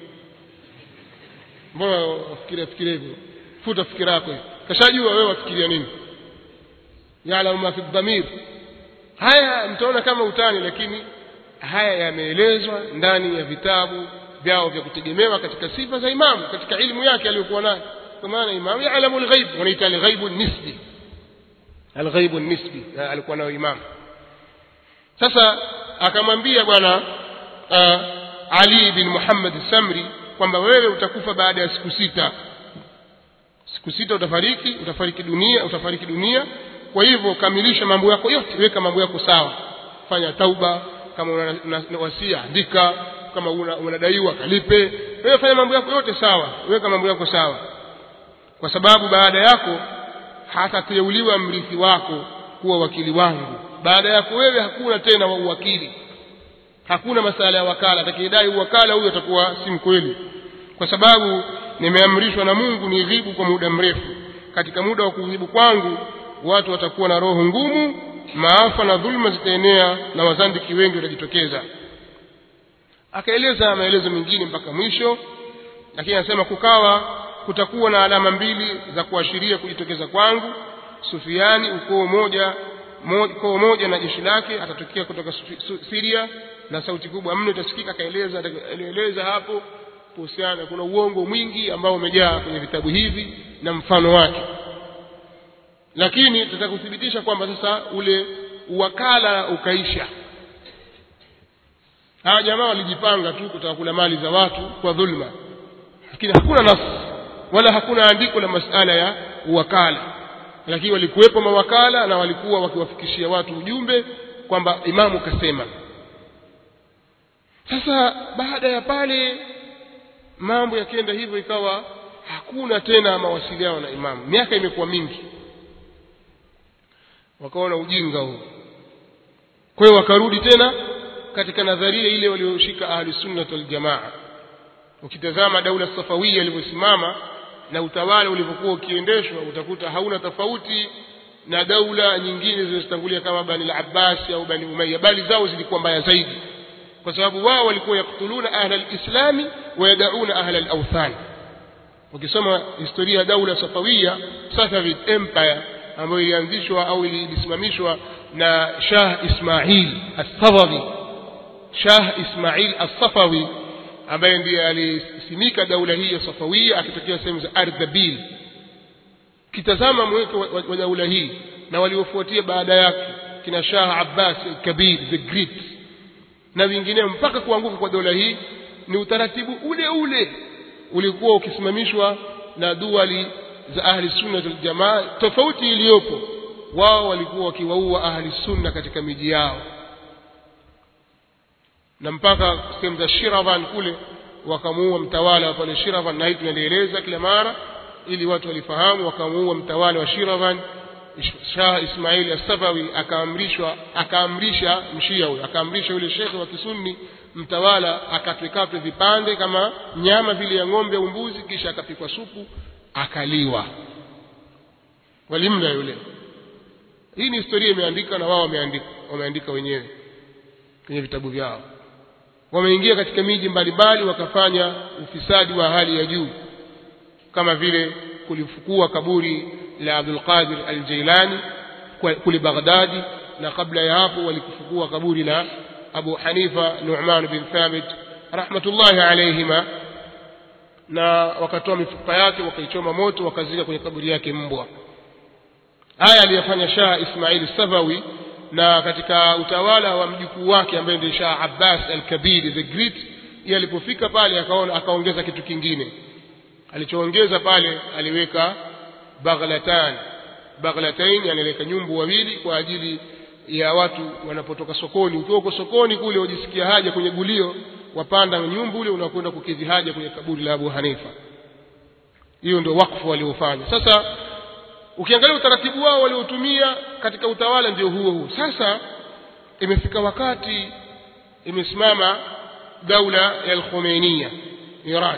Mbona unafikiria hivyo? Futa fikira yako. Kashajua wewe wafikiria nini. Yalamu ma fi dhamir. Haya mtaona kama utani, lakini haya yameelezwa ndani ya vitabu vyao vya kutegemewa katika sifa za imamu, katika ilmu yake aliyokuwa nayo. Kwa maana imamu ya'lamu al-ghaib, wanaita al-ghaibu nisbi. Al-ghaibu nisbi alikuwa nayo imamu. Sasa akamwambia bwana Ali bin Muhammad Samri kwamba wewe utakufa baada ya siku 6. Siku 6 utafariki dunia. Kwa hivyo kamilisha mambo yako yote, weka mambo yako sawa, fanya tauba, kama una wasia andika, kama unadaiwa kalipe, wewe fanya mambo yako yote sawa, weka mambo yako sawa, kwa sababu baada yako hatateuliwa mrithi wako kuwa wakili wangu. Baada yako wewe hakuna tena wa uwakili, hakuna masala ya wakala. Atakayedai uwakala huyo atakuwa si mkweli, kwa sababu nimeamrishwa na Mungu nighibu kwa muda mrefu. Katika muda wa kughibu kwangu watu watakuwa na roho ngumu, maafa na dhulma zitaenea, na wazandiki wengi watajitokeza. Akaeleza maelezo mengine mpaka mwisho, lakini anasema kutakuwa na alama 2 za kuashiria kujitokeza kwangu. Sufiani ukoo moja na jeshi lake atatokea kutoka Syria, na sauti kubwa mno itasikika. Akaeleza hapo kuhusiana, kuna uongo mwingi ambao umejaa kwenye vitabu hivi na mfano wake, lakini tutataka kuthibitisha kwamba sasa ule uwakala ukaisha. Hawa jamaa walijipanga tu kutaka kula mali za watu kwa dhulma, lakini hakuna nas wala hakuna andiko la masala ya uwakala. Lakini walikuwepo mawakala na walikuwa wakiwafikishia watu ujumbe kwamba imamu kasema. Sasa baada ya pale mambo yakaenda hivyo, ikawa hakuna tena mawasiliano na imamu. Miaka imekuwa mingi, wakaona ujinga huo. Kwa hiyo wakarudi tena katika nadharia ile walioshika ahli sunna wal jamaa. Ukitazama daula Safawiyya ilivyosimama na utawala ulivyokuwa ukiendeshwa, utakuta hauna tofauti na daula nyingine zilizotangulia kama Bani al-Abbas au Bani Umayya, bali zao zilikuwa mbaya zaidi, kwa sababu wao walikuwa yaktuluna ahla al-islami wa yad'una ahla al-awthan. Ukisoma historia ya daula Safawiyya, Safavid Empire, ambayo ilianzishwa au ilisimamishwa na Shah Ismail as-Safawi, Shah Ismail as-Safawi ambaye ndiye alisimika daula hii ya Safawiyya akitokea sehemu za Ardabil. Kitazama mweko wa daula hii na waliofuatia baada yake kina Shah Abbas al-Kabir the Great na wengineo, mpaka kuanguka kwa daula hii, ni utaratibu ule ule ulikuwa ukisimamishwa na duali za ahli sunna wal jamaa. Tofauti iliyopo, wao walikuwa wakiwaua ahli sunna katika miji yao, na mpaka sehemu za Shiravan kule wakamuua mtawala wa pale Shiravan, na hii tunaeleza kila mara ili watu walifahamu. Wakamuua mtawala wa Shiravan, Shah Ismail as-Safawi, akaamrisha mshia huyo, akaamrisha yule shekhi wa kisunni mtawala akatwekatwe vipande kama nyama vile ya ng'ombe au mbuzi, kisha akapikwa supu akaliwa, walimla yule. Hii ni historia imeandika na wao wameandika wenyewe kwenye vitabu vyao. Wameingia katika miji mbalimbali wakafanya ufisadi wa hali ya juu, kama vile kulifukua kaburi la Abdul Qadir al-Jailani kule Baghdadi, na kabla ya hapo walikufukua kaburi la Abu Hanifa Nu'man bin Thabit rahmatullahi alayhima, na wakatoa mifupa yake wakaichoma moto wakazika kwenye kaburi yake mbwa. Haya aliyafanya Shah Ismail as-Safawi, na katika utawala wa mjukuu wake ambaye ndiye Shah Abbas al-Kabir the Great, yeye alipofika pale akaongeza kitu kingine. Alichoongeza pale, aliweka baghlatain, aliweka nyumbu wawili kwa ajili ya watu wanapotoka sokoni. Ukiwa uko sokoni kule ujisikia haja kwenye gulio, wapanda nyumbu ule unakwenda kukidhi haja kwenye kaburi la Abu Hanifa. Hiyo ndio wakfu waliofanya. Sasa ukiangalia utaratibu wao waliotumia katika utawala ndio huo. Sasa imefika wakati imesimama daula ya al-Khomeiniya Iran.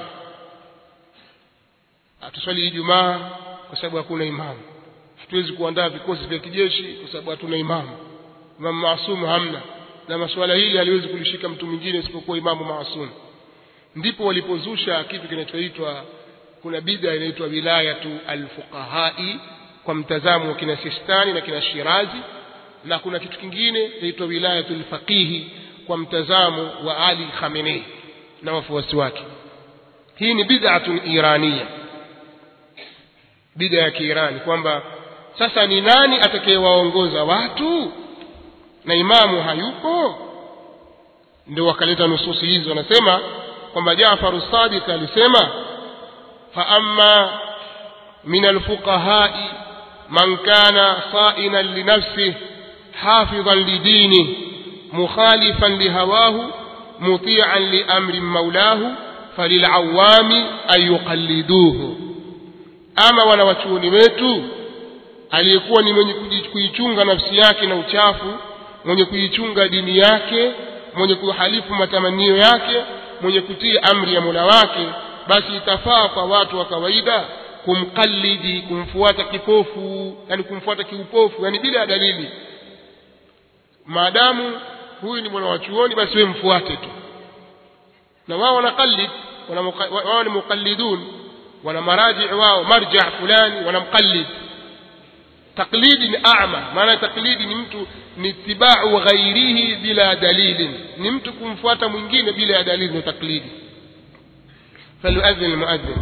Hatuswali Ijumaa kwa sababu hakuna imamu. Hatuwezi kuandaa vikosi vya kijeshi kwa sababu hatuna imamu. Imamu maasum hamna, na masuala hili haliwezi kulishika mtu mwingine isipokuwa imamu maasum. Ndipo walipozusha kitu kinachoitwa, kuna bid'a inaitwa wilayatu al-fuqahai kwa mtazamo wa kina Sistani na kina Shirazi, na kuna kitu kingine inaitwa wilayatu al-faqihi kwa mtazamo wa Ali Khamenei na wafuasi wake. Hii ni bid'atun iraniya, bid'a ya Kiirani, kwamba sasa ni nani atakayewaongoza watu na imamu hayupo. Ndio wakaleta nususi hizo, wanasema kwamba Jaafar as-Sadiq alisema fa amma min al-fuqaha'i man kana sa'inan li nafsihi hafidhan li dinihi mukhalifan li hawahu muti'an li amri maulahu falil'awami ay yuqalliduhu. Ama wanawachuoni wetu, aliyekuwa ni mwenye kuichunga nafsi yake na uchafu, mwenye kuichunga dini yake, mwenye kuhalifu matamanio yake, mwenye kutii amri ya Mola wake, basi itafaa kwa watu wa kawaida kumqallidi, kumfuata kipofu, yani kumfuata kiupofu, yani bila dalili. Maadamu huyu ni mwanachuoni, basi wewe mfuate tu. Na wao wanaqallid, wao ni muqallidun, wana maraji wao, marja fulani wanamqallid. Taklidi ni a'ma, maana taklidi ni mtu ni tibau ghairihi bila dalili, ni mtu kumfuata mwingine bila dalili, ni taklidi. Falyu'adhdhin almu'adhdhin.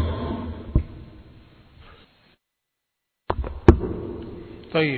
طيب,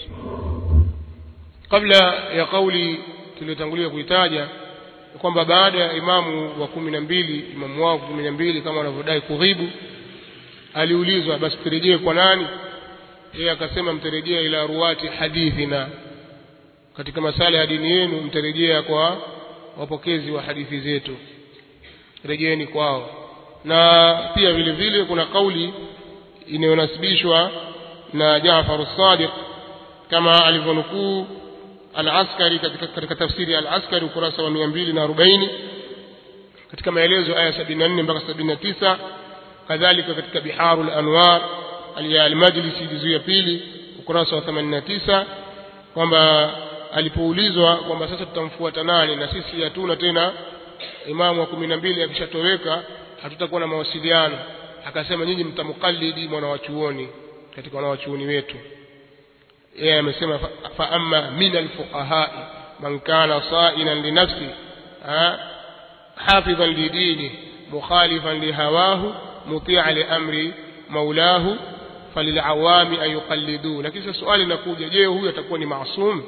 kabla ya kauli tuliyotangulia kuitaja kwamba baada ya imamu wa 12, imamu wao 12 kama wanavyodai kughibu, aliulizwa basi turejee kwa nani? Yeye akasema mtarejea ila ruwati hadithina, katika masala ya dini yenu mtarejea kwa wapokezi wa hadithi zetu, rejeeni kwao. Na pia vile vile kuna kauli inayonasibishwa na Jaafar as-Sadiq kama alivyonukuu al-Askari katika tafsiri ya al-Askari ukurasa wa 240 katika maelezo aya 74 mpaka 79, kadhalika katika Biharul Anwar al-Majlisi juzu ya 2 ukurasa wa 89, kwamba alipoulizwa kwamba sasa tutamfuata nani na sisi hatuna tena imamu wa 12 akishatoweka, hatutakuwa na mawasiliano, akasema nyinyi mtamqallidi mwana wa chuoni katika wana wa chuoni wetu. Yeye amesema fa amma min al-fuqaha man kana sa'inan li nafsi hafidhan li dini mukhalifan li hawahu muti'a li amri maulahu falil'awami ay yuqallidu. Lakini sasa swali linakuja, je, huyu atakuwa ni maasum?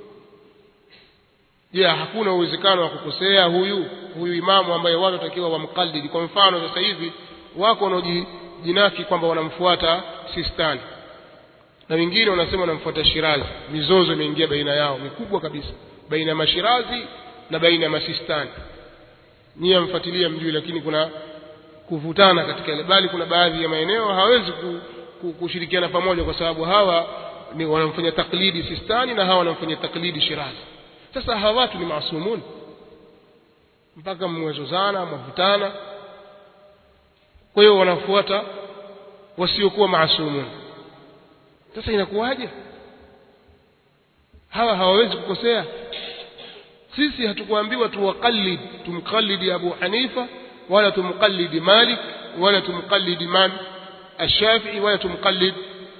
Je, hakuna uwezekano wa kukosea huyu imamu ambaye watu watakiwa wamqallidi? Kwa mfano sasa hivi wako wanaojinaki kwamba wanamfuata Sistani na wengine wanasema wanamfuata Shirazi. Mizozo imeingia baina yao mikubwa kabisa, baina ya Mashirazi na baina ya Masistani. Nyie mfuatilia mjui, lakini kuna kuvutana katika ile, bali kuna baadhi ya maeneo hawezi kushirikiana pamoja kwa sababu hawa ni wanamfanya taklidi Sistani na hawa wanamfanya taklidi Shirazi. Sasa hawa watu ni maasumun mpaka mwezozana, mvutana. Kwa hiyo wanafuata wasiokuwa maasumun. Sasa inakuwaje? Hawa hawawezi kukosea. Sisi hatukuambiwa tumqallidi Abu Hanifa wala tumqallidi Malik wala tumqallidi man Ash-Shafi'i wala tumqallid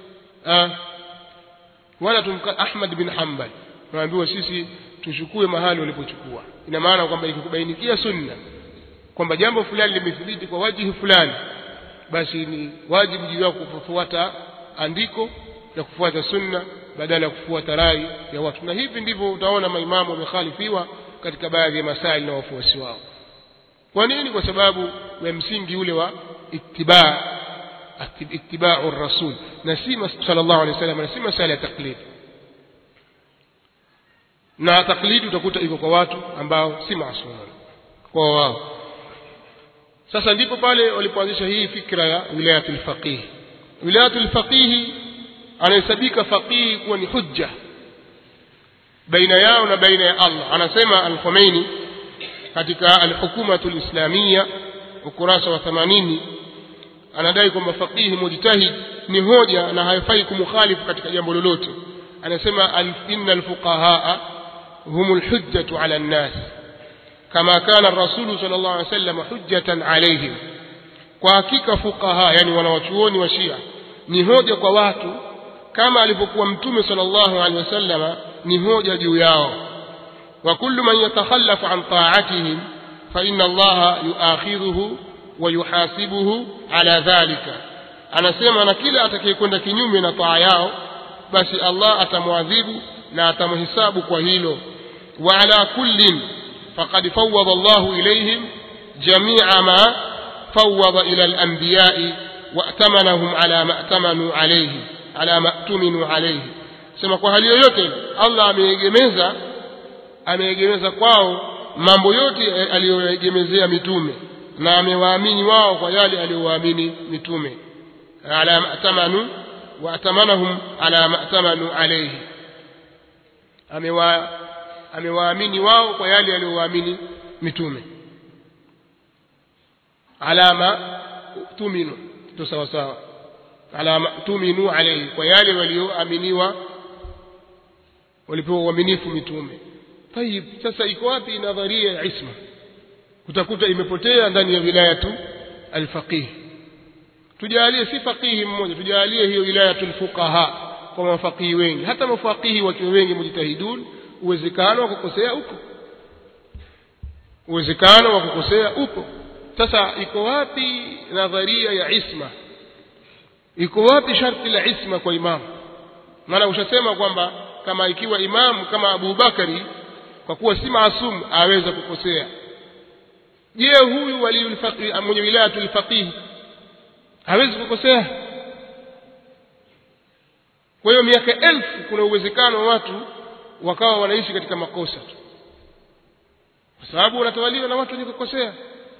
Ahmad bin Hanbal. Tunaambiwa sisi tuchukue mahali walipochukua. Ina maana kwamba ikikubainikia sunna kwamba jambo fulani limethibiti kwa wajihi fulani, basi ni wajibu juu yako kufuata andiko na kufuata sunna badala ya kufuata rai ya watu. Na hivi ndivyo utaona maimamu wamekhalifiwa katika baadhi ya masaili na wafuasi wao. Kwa nini? Kwa sababu ya msingi ule wa ittiba'u ar-rasul na si sallallahu alayhi wasallam, na si masala ya taklid. Na taklidi utakuta iko kwa watu ambao si maasumun. kwa wao. Sasa ndipo pale walipoanzisha hii fikra ya wilayatul faqih. Wilayatul faqih anahesabika faqih kuwa ni hujja baina yao na baina ya Allah. Anasema Al-Khomeini katika Al-Hukumatul Islamiyya ukurasa wa 80, anadai kwamba faqih mujtahid ni hoja na haifai kumkhalifu katika jambo lolote. Anasema innal fuqahaa humul hujjatu ala an-nas kama kana ar-rasul sallallahu alayhi wasallam hujjatan alayhim. Kwa hakika fuqaha, yani wanawachuoni wa Shia, ni hoja kwa watu kama alivyokuwa mtume sallallahu alayhi wasallam ni hoja juu yao. Wa kullu man yatakhallafu an ta'atihim fa inna Allah yu'akhidhuhu wa yuhasibuhu ala dhalika. Anasema na kila atakayekwenda kinyume na taa yao basi Allah atamwadhibu na atamhisabu kwa hilo. Wa ala kullin faqad fawwada Allah ilayhim jami'a ma fawwada ila al-anbiya'i wa atamanahum ala ma atamanu alayhi ala ma tuminu alayhi. Sema kwa hali yoyote Allah ameegemeza kwao mambo yote aliyoegemezea mitume na amewaamini wao kwa yale aliyowaamini mitume. Ala ma atamanu wa atamanahum ala ma atamanu alayhi, amewaamini wao kwa yale aliyowaamini mitume. Ala ma tuminu to sawa sawa, ala ma tuminu alayhi, kwa yale walioaminiwa walipewa uaminifu mitume. Tayib, sasa iko wapi nadharia ya isma? Utakuta imepotea ndani ya wilayatu al-faqih. Tujalie si faqihi mmoja, tujalie hiyo wilayatul fuqaha kwa mafaqihi wengi. Hata mafaqihi wakiwa wengi mujtahidun, uwezekano wa kukosea upo, uwezekano wa kukosea upo. Sasa iko wapi nadharia ya isma? Iko wapi sharti la isma kwa imamu? Maana ushasema kwamba kama ikiwa imamu kama Abu Bakari kwa kuwa si maasum aweza kukosea, je, huyu waliul faqih mwenye wilayatul faqih hawezi kukosea? Kwa hiyo miaka 1000 kuna uwezekano watu wakawa wanaishi katika makosa tu, kwa sababu wanatawaliwa na watu wenye kukosea.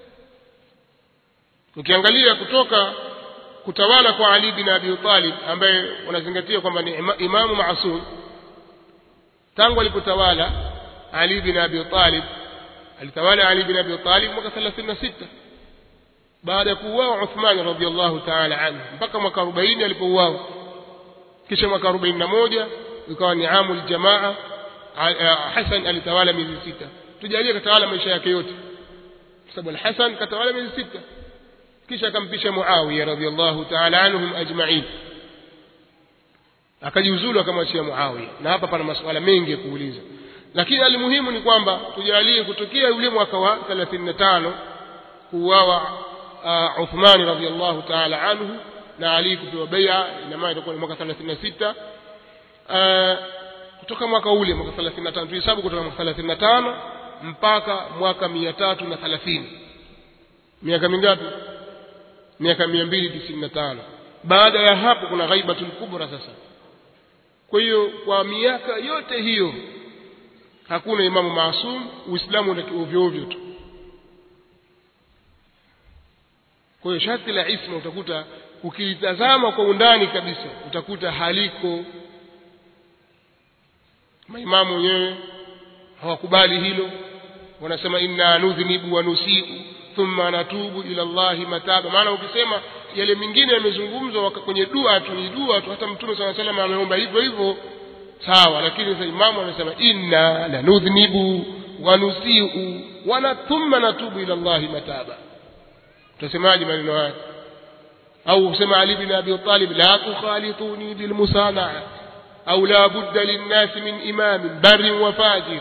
Ukiangalia kutoka kutawala kwa Ali bin Abi Talib ambaye wanazingatia kwamba ni imamu maasum, tangu alipotawala Ali bin Abi Talib, alitawala Ali bin Abi Talib mwaka 36 baada ya kuuawa Uthman radhiyallahu ta'ala anhu, mpaka mwaka 40 alipouawa. Kisha mwaka 41 ikawa ni amul jamaa. Hasan alitawala miezi 6. Tujalie katawala maisha yake yote, sababu al-Hasan katawala miezi 6, kisha akampisha Muawiya radhiyallahu ta'ala anhum ajma'in, akajiuzulu akamwachia Muawiya. Na hapa pana masuala mengi ya kuuliza, lakini alimuhimu ni kwamba tujalie kutokea yule mwaka wa 35 kuuawa Uthman radhiyallahu ta'ala anhu na Ali kupewa bai'a, ina maana itakuwa ni mwaka 36. Kutoka mwaka ule mwaka 35 tuhesabu kutoka mwaka 35 mpaka mwaka 330, miaka mingapi? Miaka 295. Baada ya hapo kuna ghaibatul kubra sasa. Kwa hiyo kwa miaka yote hiyo hakuna imamu maasum, Uislamu ndio ovyo ovyo tu. Kwa hiyo sharti la isma utakuta ukitazama kwa undani kabisa utakuta haliko. Maimamu wenyewe hawakubali hilo, wanasema inna nudhnibu wa nusiu thumma natubu ila Allahi mataba. Maana ukisema yale mengine yamezungumzwa kwenye dua tu, ni dua tu, hata Mtume صلى الله عليه وسلم ameomba hivyo hivyo, sawa. Lakini sasa imamu anasema inna la nudhnibu wa nusiu wa thumma natubu ila Allahi mataba. Utasemaje maneno haya? Au usema Ali bin Abi Talib la tukhalituni bil musanaa au la budda linnasi min imam barri wa fajir.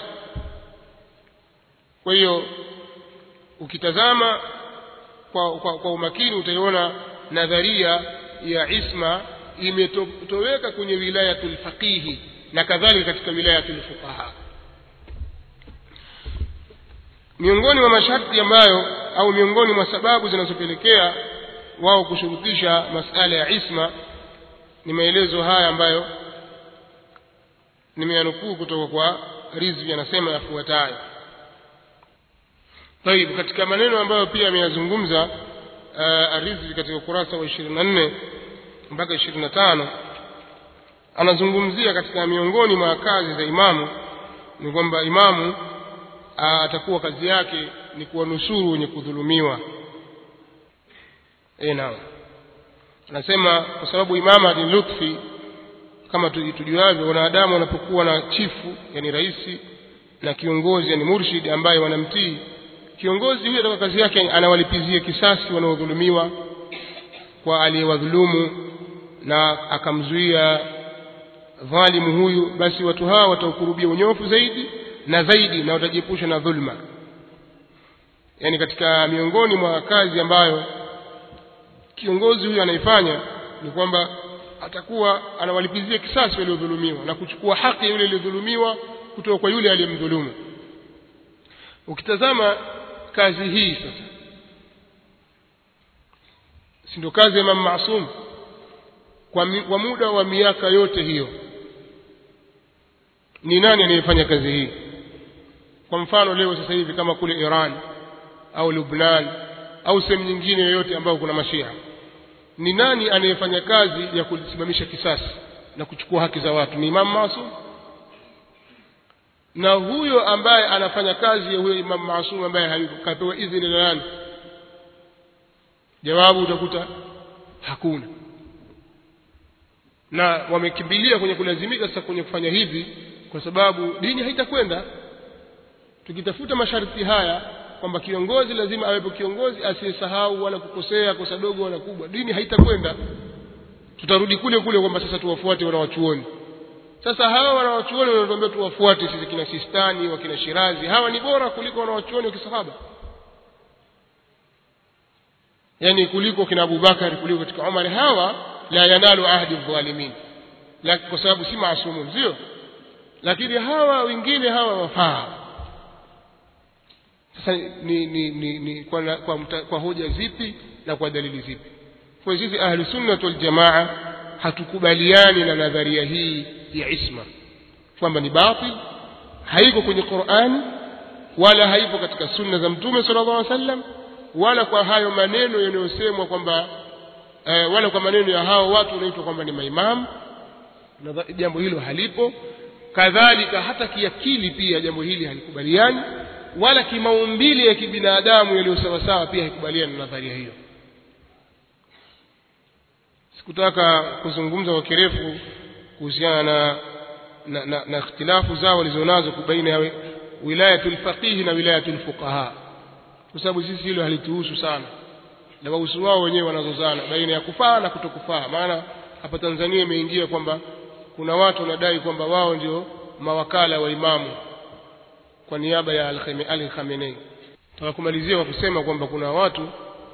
Kwa hiyo ukitazama kwa umakini utaiona nadharia ya isma imetoweka kwenye wilayatul faqih na kadhalika katika wilayatul fuqaha. Miongoni mwa masharti ambayo au miongoni mwa sababu zinazopelekea wao kushurutisha masala ya isma ni maelezo haya ambayo nimeyanukuu kutoka kwa Rizvi. Anasema yafuatayo: طيب katika maneno ambayo pia ameyazungumza Ar-Rizvi katika ukurasa wa 24 mpaka 25 anazungumzia katika miongoni mwa kazi za imamu ni kwamba imamu atakuwa kazi yake ni kuwanusuru wenye kudhulumiwa. Naam. Anasema kwa sababu imama ni lutfi, kama tujuavyo wanadamu wanapokuwa na chifu yani raisi na kiongozi yani murshid ambaye wanamtii, kiongozi huyo kwa kazi yake anawalipizia kisasi wanaodhulumiwa kwa aliyewadhulumu na akamzuia dhalimu huyu, basi watu hawa wataukurubia unyofu zaidi na watajiepusha na dhulma. Yani katika miongoni mwa kazi ambayo kiongozi huyu anaifanya ni kwamba atakuwa anawalipizia kisasi waliodhulumiwa na kuchukua haki yule aliyedhulumiwa kutoka kwa yule aliyemdhulumu. Ukitazama kazi hii sasa, si ndio kazi ya Imam Maasum kwa muda wa miaka yote hiyo? Ni nani anayefanya kazi hii? Kwa mfano leo sasa hivi kama kule Iran au Lebanon au sehemu nyingine yoyote ambayo kuna mashia, ni nani anayefanya kazi ya kusimamisha kisasi na kuchukua haki za watu? Ni Imam Maasum. Na huyo ambaye anafanya kazi ya huyo Imam Maasum ambaye hakupewa idhini na nani? Jawabu utakuta hakuna. Na wamekimbilia kwenye kulazimika sasa kwenye kufanya hivi kwa sababu dini haitakwenda. Tukitafuta masharti haya kwamba kiongozi lazima awepo kiongozi asiyesahau wala kukosea kosa dogo wala kubwa, dini haitakwenda. Tutarudi kule kule kwamba sasa tuwafuate wanawachuoni. Sasa hawa wanawachuoni wanatuambia tuwafuate sisi kina Sistani wa kina Shirazi, hawa ni bora kuliko wanawachuoni wa kisahaba, yani kuliko kina Abu Bakar, kuliko katika Umar. Hawa la yanalu ahdi dhalimin, kwa sababu si maasumun, sio? Lakini hawa wengine hawa wafaa. Sasa ni kwa hoja zipi na kwa dalili zipi? Kwa sisi ahli sunna wal jamaa hatukubaliani na nadharia hii ya isma, kwamba ni batil, haiko kwenye Qur'ani wala haipo katika sunna za Mtume sallallahu alaihi wasallam, wala kwa hayo maneno yanayosemwa kwamba wala kwa maneno ya hao watu wanaitwa kwamba ni maimamu. Na jambo hilo halipo. Kadhalika hata kiakili pia jambo hili halikubaliani, wala kimaumbile ya kibinadamu yaliyo sawa sawa pia haikubaliani na nadharia hiyo. Sikutaka kuzungumza kwa kirefu kuhusiana na ikhtilafu zao walizonazo baina ya wilayatul faqih na wilayatul fuqaha, kwa sababu sisi hilo halituhusu sana, na wahusu wao wenyewe wanazozana baina ya kufaa na kutokufaa. Maana hapa Tanzania imeingia kwamba kuna watu wanadai kwamba wao ndio mawakala wa imamu kwa niaba ya Al-Khamenei. Tunakumalizia kwa kusema kwamba kuna watu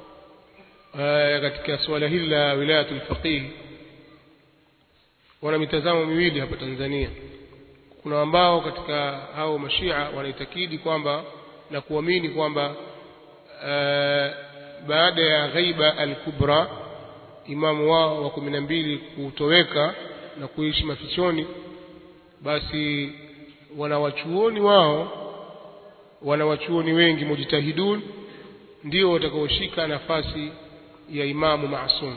katika swala hili la wilayatul faqih wana mitazamo miwili hapa Tanzania. Kuna ambao katika hao mashia wanaitakidi kwamba na kuamini kwamba baada ya ghaiba al-kubra, imamu wao wa 12 kutoweka na kuishi mafichoni, basi wanawachuoni wengi mujtahidun ndio watakaoshika nafasi ya imamu maasum.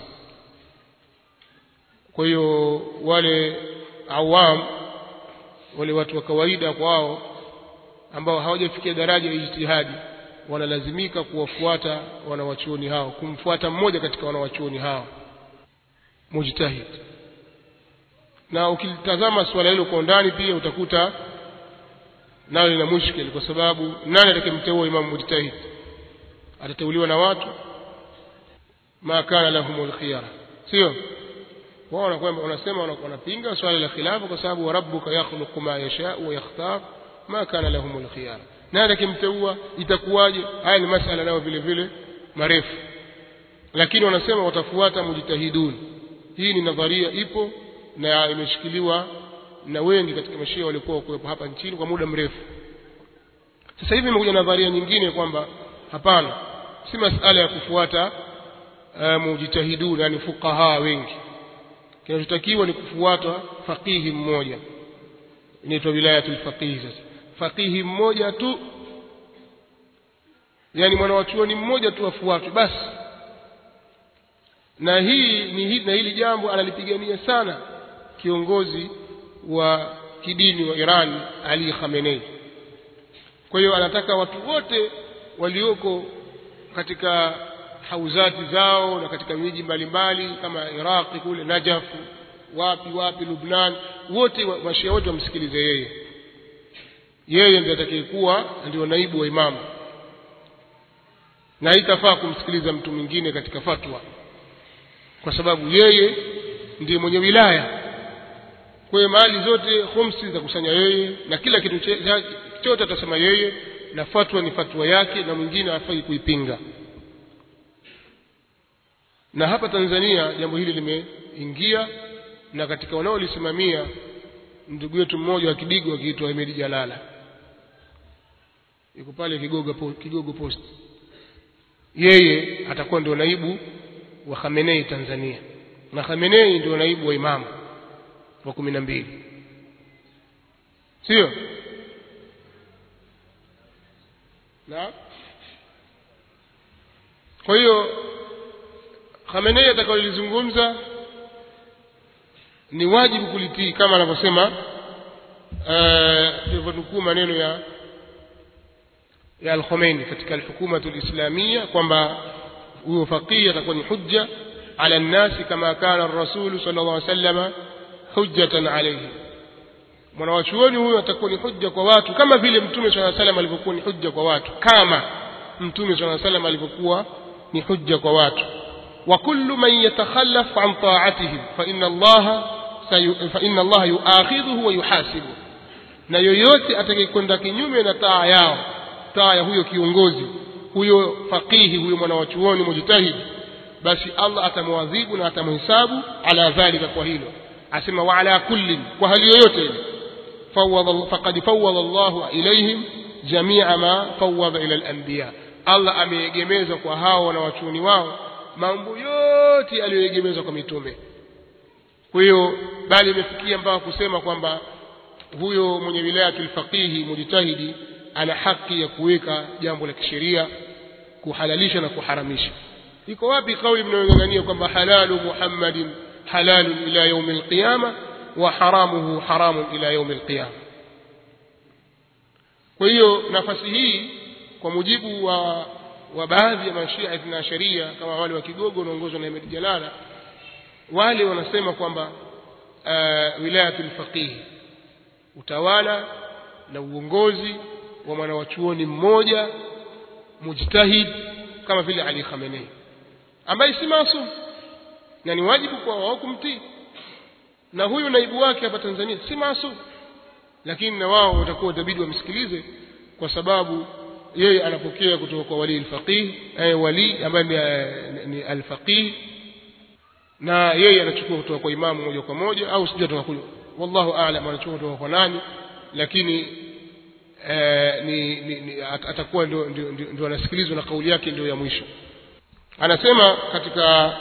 Kwa hiyo wale awam, wale watu wa kawaida kwao ambao hawajafikia daraja ya ijtihadi, wanalazimika kuwafuata wanawachuoni hao, kumfuata mmoja katika wanawachuoni hao mujtahid. Na ukitazama swala hilo kwa ndani pia utakuta nalo lina mushkil, kwa sababu nani atakayemteua imamu mujtahid? Atateuliwa na watu ma kana lahumul khiyara, sio? Wao wanasema wanapinga swala la khilafa kwa sababu wa rabbuka yakhluqu ma yasha wa yakhtar ma kana lahumul khiyara. Nani atakayemteua? Itakuwaje? Haya ni masala nayo vile vile marefu, lakini wanasema watafuata mujtahidun. Hii ni nadharia ipo na imeshikiliwa na wengi katika mashia walikuwa kuwepo hapa nchini kwa muda mrefu. Sasa hivi imekuja nadharia nyingine kwamba hapana, si masala ya kufuata mujtahidun yani fuqaha wengi, kinachotakiwa ni kufuata faqihi mmoja, inaitwa wilayatul faqih. Sasa faqihi mmoja tu yani mwanachuoni mmoja tu afuatwe basi. Na hili jambo analipigania sana kiongozi wa kidini wa Iran, Ali Khamenei. Kwa hiyo anataka watu wote walioko katika hauzati zao na katika miji mbalimbali kama Iraq kule Najaf, wapi Lebanon, wote mashia wote wamsikilize yeye. Yeye ndiye atakayekuwa ndio naibu wa imamu, na haitafaa kumsikiliza mtu mwingine katika fatwa, kwa sababu yeye ndiye mwenye wilaya. Kwa hiyo mali zote khumsi za kusanya yeye, na kila kitu chote atasema yeye, na fatwa ni fatwa yake, na mwingine hafai kuipinga. Na hapa Tanzania jambo hili limeingia, na katika wanaolisimamia ndugu yetu mmoja wa Kidigo akiitwa Ahmed Jalala, yuko pale Kigogo Post. Yeye atakuwa ndio naibu wa Khamenei Tanzania, na Khamenei ndio naibu wa imamu wa 12, sio? Na kwa hiyo Khamenei atakayolizungumza ni wajibu kulitii, kama anavyosema nukuu maneno ya Al-Khomeini katika al-Hukuma al-Islamia kwamba huyo faqih atakuwa ni hujja ala an-nasi kama kana ar-rasul sallallahu alayhi wasallam hujjatan alayhi. Mwanachuoni huyo atakuwa ni hujja kwa watu kama vile Mtume sallallahu alayhi wasallam alivyokuwa ni hujja kwa watu, kama Mtume sallallahu alayhi wasallam alivyokuwa ni hujja kwa watu. Wa kullu man yatakhallaf an ta'atihi fa inna Allah yu'akhidhuhu wa yuhasibu. Na yoyote atakayekwenda kinyume na taa yao, taa ya huyo kiongozi, huyo faqihi, huyo mwanachuoni mujtahid, basi Allah atamwadhibu na atamhesabu ala dhalika kwa hilo. Asema wa ala kulli, kwa hali yoyote ile, faqad fawwada Allahu ilayhim jami'a ma fawwada ila al-anbiya. Allah ameegemeza kwa hao wanawachuoni wao mambo yote aliyoegemeza kwa mitume. Kwa hiyo bali imefikia mpaka kusema kwamba huyo mwenye wilayatul faqihi mujtahidi ana haki ya kuweka jambo la kisheria, kuhalalisha na kuharamisha. Iko wapi kauli mnayongangania kwamba halalu Muhammadin halalun ila yaumil qiyama wa haramuhu haramun ila yaumil qiyama? Kwa hiyo nafasi hii kwa mujibu wa baadhi ya mashia na sharia kama wale wa Kigogo wanaongozwa na Ahmed Jalala, wale wanasema kwamba wilayatul faqih, utawala na uongozi wa mwanachuoni mmoja mujtahid kama vile Ali Khamenei, ambaye si maasum na ni wajibu kwa wao kumtii, na huyu naibu wake hapa Tanzania si maasum, lakini na wao watakuwa itabidi wamsikilize kwa sababu yeye anapokea kutoka kwa wali al-faqih, wali ambaye ni al-faqih, na yeye anachukua kutoka kwa imamu moja kwa moja, au sijui kutoka kwa, wallahu a'lam anachukua kutoka kwa nani, lakini atakuwa ndio anasikilizwa na kauli yake ndio ya mwisho. Anasema katika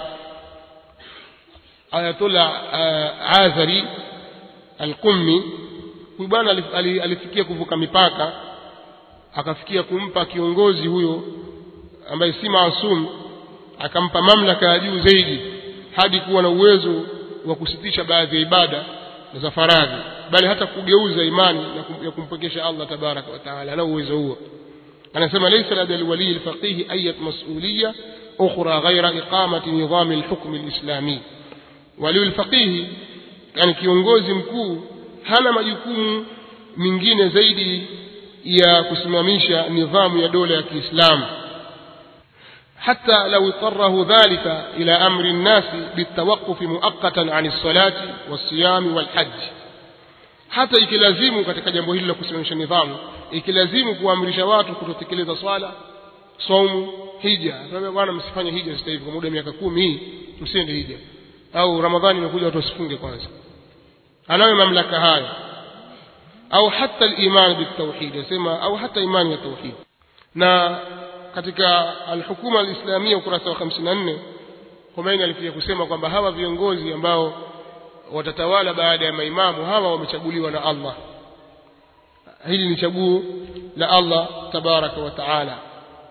Ayatollah Azari al-Qummi, huyu bwana alifikia kuvuka mipaka, akafikia kumpa kiongozi huyo ambaye si maasum, akampa mamlaka ya juu zaidi hadi kuwa na uwezo wa kusitisha baadhi ya ibada za faradhi, bali hata kugeuza imani ya kumpokesha Allah tabaraka wa taala, na uwezo huo. Anasema laysa lada alwali alfaqih ayat mas'uliyya ukhra ghayra iqamati nidham alhukm alislami. Wali alfaqih, yani kiongozi mkuu, hana majukumu mengine zaidi ya kusimamisha nidhamu ya dola ya Kiislamu, حتى لو اضطره ذلك إلى أمر الناس بالتوقف مؤقتا عن الصلاة والصيام والحج. hata ikilazimu katika jambo hili la kusimamisha nidhamu, ikilazimu kuamrisha watu kutotekeleza swala, saumu, hija. Sasa bwana, msifanye hija sasa hivi kwa muda wa miaka 10 hii, msiende hija, au Ramadhani imekuja watu wasifunge kwanza. Anayo mamlaka hayo. Au hata al-iman bit-tauhid, yasema au hata imani ya tauhid. Na katika al-Hukuma al-Islamia ukurasa wa 54, Khomeini alifia kusema kwamba hawa viongozi ambao watatawala baada ya maimamu hawa wamechaguliwa na Allah. Hili ni chaguo la Allah tabaraka wa taala.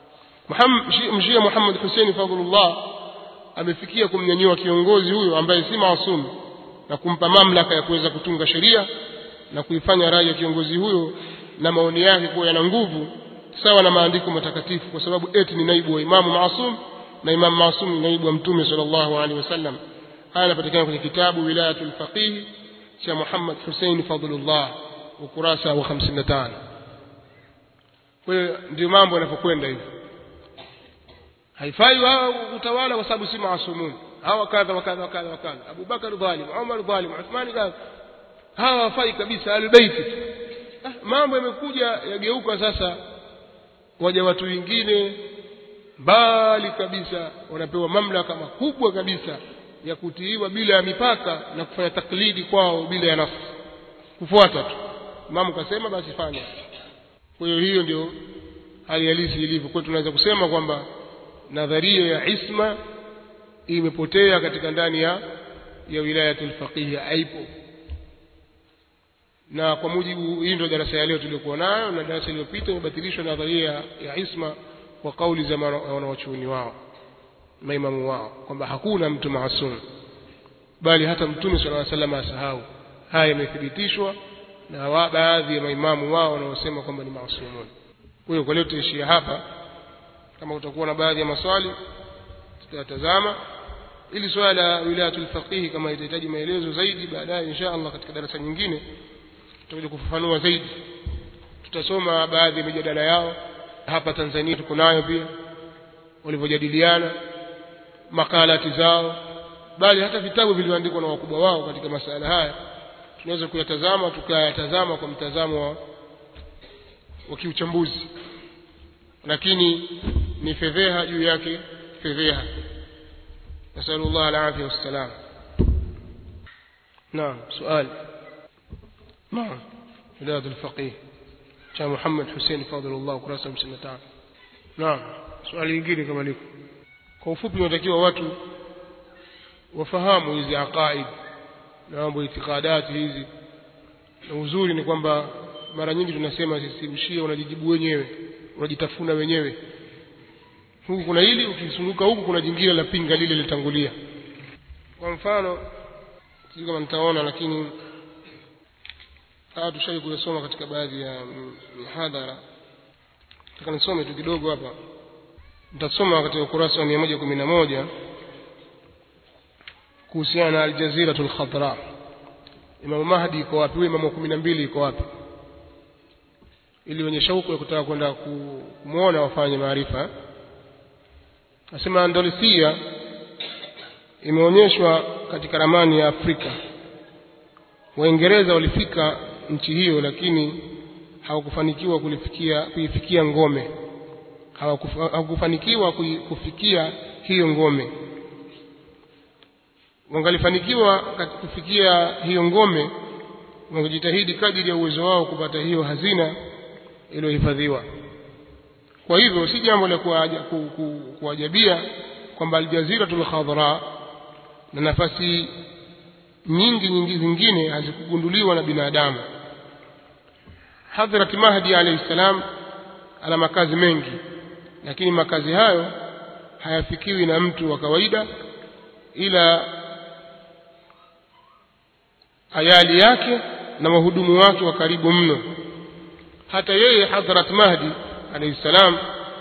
Mshia Muhammad Hussein Fadhlullah amefikia kumnyanyua kiongozi huyo ambaye si maasum na kumpa mamlaka ya kuweza kutunga sheria na kuifanya rai ya kiongozi huyo na maoni yake kuwa yana nguvu sawa na maandiko matakatifu, kwa sababu eti ni naibu wa imamu maasum na imamu maasum ni naibu wa mtume sallallahu alaihi wasallam. Haya yanapatikana kwenye kitabu Wilayatul Faqih cha Muhammad Hussein Fadhlullah ukurasa wa 55. Kwa hiyo ndio mambo yanapokwenda hivi. Haifai wao utawala kwa sababu si maasumun. Hawa kadha wa kadha wa kadha wa kadha. Abu Bakar dhalim, Umar dhalim, Uthman kadha. Hawa hawafai kabisa, al-Bait. Mambo yamekuja yageuka sasa, waja watu wengine bali kabisa wanapewa mamlaka makubwa kabisa ya kutiiwa bila ya mipaka na kufanya taklidi kwao bila ya nafsi, kufuata tu imamu kasema basi fanya. Kwa hiyo ndio hali halisi ilivyo. Kwa tunaweza kusema kwamba nadharia ya isma imepotea katika ndani ya wilayatul faqih, haipo. Na kwa mujibu, hii ndio darasa ya leo tuliokuwa nayo, na darasa iliyopita imebatilishwa nadharia ya isma kwa kauli za wanawachuoni wao, maimamu wao, kwamba hakuna mtu maasum, bali hata mtume sallallahu alaihi wasallam asahau. Haya yamethibitishwa na baadhi ya maimamu wao wanaosema kwamba ni maasumun. Kwa hiyo kwa leo tuishie hapa. Kama utakuwa na baadhi ya maswali tutatazama, ili swala la wilayatul faqih kama itahitaji maelezo zaidi baadaye insha Allah katika darasa nyingine tutakuja kufafanua zaidi. Tutasoma baadhi ya mijadala yao hapa Tanzania, tuko nayo pia, walivyojadiliana, makalati zao, bali hata vitabu vilivyoandikwa na wakubwa wao katika masuala haya tunaweza kuyatazama, tukayatazama kwa mtazamo wa kiuchambuzi, lakini ni fedheha juu yake fedheha. Nasallallahu alaihi wasallam. Naam, swali. Naam, wilayatul faqih cha Muhammad Hussein Fadhlullah ukurasa 55. Naam, swali lingine kama liko. Kwa ufupi tunatakiwa watu wafahamu hizi aqaid na mambo itikadati hizi. Na uzuri ni kwamba mara nyingi tunasema sisi mshia unajijibu wenyewe, unajitafuna wenyewe. Huku kuna hili, ukizunguka huku kuna jingine la pinga lile litangulia. Kwa mfano, sisi kama nitaona, lakini tushawahi kuyasoma katika baadhi ya mihadhara. Nataka nisome tu kidogo hapa. Nitasoma katika ukurasa wa 111 kuhusiana na al-Jaziratul Khadra. Imam Mahdi iko wapi? Imam 12 iko wapi? Ili wenye shauku ya kutaka kwenda kumuona wafanye maarifa. Nasema Andalusia imeonyeshwa katika ramani ya Afrika. Waingereza walifika nchi hiyo, lakini hawakufanikiwa kuifikia ngome. Hawakufanikiwa kufikia hiyo ngome. Wangalifanikiwa kufikia hiyo ngome, wangejitahidi kadiri ya uwezo wao kupata hiyo hazina iliyohifadhiwa. Kwa hivyo si jambo la kuajabia kwamba al-Jaziratul Khadra na nafasi nyingi zingine hazikugunduliwa na binadamu. Hadhrat Mahdi alayhi salam ana makazi mengi, lakini makazi hayo hayafikiwi na mtu wa kawaida, ila ayali yake na wahudumu wake wa karibu mno. Hata yeye Hadhrat Mahdi alayhi salam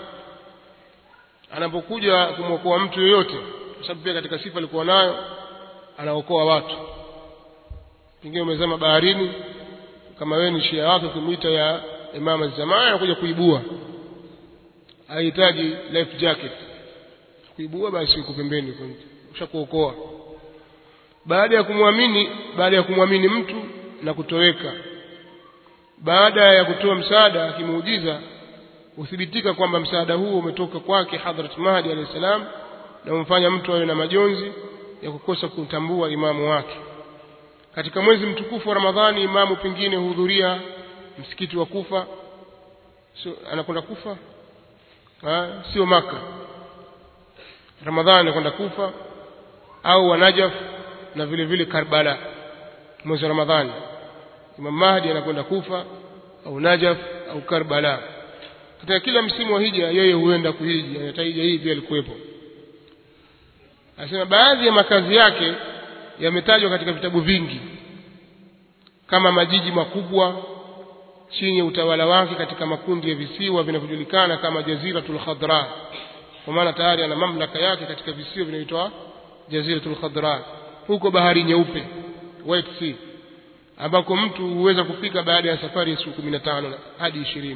anapokuja kumwokoa mtu yoyote, kwa sababu pia katika sifa alikuwa nayo anaokoa watu. Pengine umezama baharini, kama wewe ni shia wake kumuita ya Imam az-Zaman, anakuja kuibua, hahitaji life jacket, kuibua basi uko pembeni, ushakuokoa. Baada ya kumwamini mtu na kutoweka, baada ya kutoa msaada kimuujiza, uthibitika kwamba msaada huo umetoka kwake Hadhrat Mahdi alayhi salam, na umfanya mtu awe na majonzi ya kukosa kutambua imamu wake. Katika mwezi mtukufu wa Ramadhani, imamu pengine huhudhuria msikiti wa Kufa, anakwenda Kufa, sio Maka. Ramadhani anakwenda Kufa au Najaf, na vile vile Karbala. Mwezi wa Ramadhani Imam Mahdi anakwenda Kufa au Najaf au Karbala. katika kila msimu wa hija yeye huenda kuhiji, anataja hii pia alikuwepo. Anasema baadhi ya makazi yake yametajwa katika vitabu vingi kama majiji makubwa chini ya utawala wake katika makundi ya visiwa vinavyojulikana kama Jaziratul Khadra, kwa maana tayari ana mamlaka yake katika visiwa vinavyoitwa Jaziratul Khadra, huko bahari nyeupe, White Sea, ambako mtu huweza kufika baada ya safari ya siku 15 hadi 20.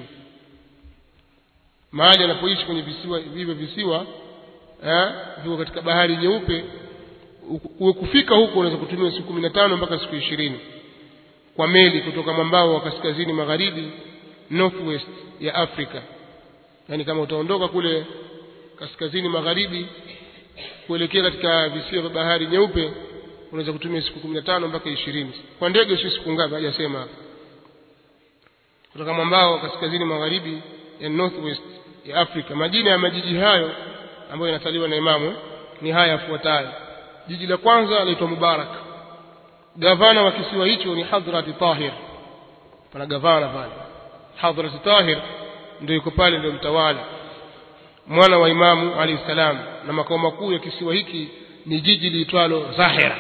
Mahali anapoishi kwenye visiwa hivyo, visiwa viko katika bahari nyeupe, kufika huko unaweza kutumia siku 15 mpaka siku 20 kwa meli kutoka mwambao wa kaskazini magharibi northwest ya Afrika. Yani kama utaondoka kule kaskazini magharibi kuelekea katika visiwa vya bahari nyeupe unaweza kutumia siku 15 mpaka 20. Kwa ndege si siku ngapi hajasema. Kutoka mwambao wa kaskazini magharibi ya northwest ya Afrika. Majina ya majiji hayo ambayo yanataliwa na Imamu ni haya yafuatayo. Jiji la kwanza linaitwa Mubarak. Gavana wa kisiwa hicho ni Hadhrati Tahir. Pana gavana pale. Hadhrati Tahir ndio yuko pale, ndio mtawala, mwana wa Imamu alayhi salam, na makao makuu ya kisiwa hiki ni jiji liitwalo Zahira.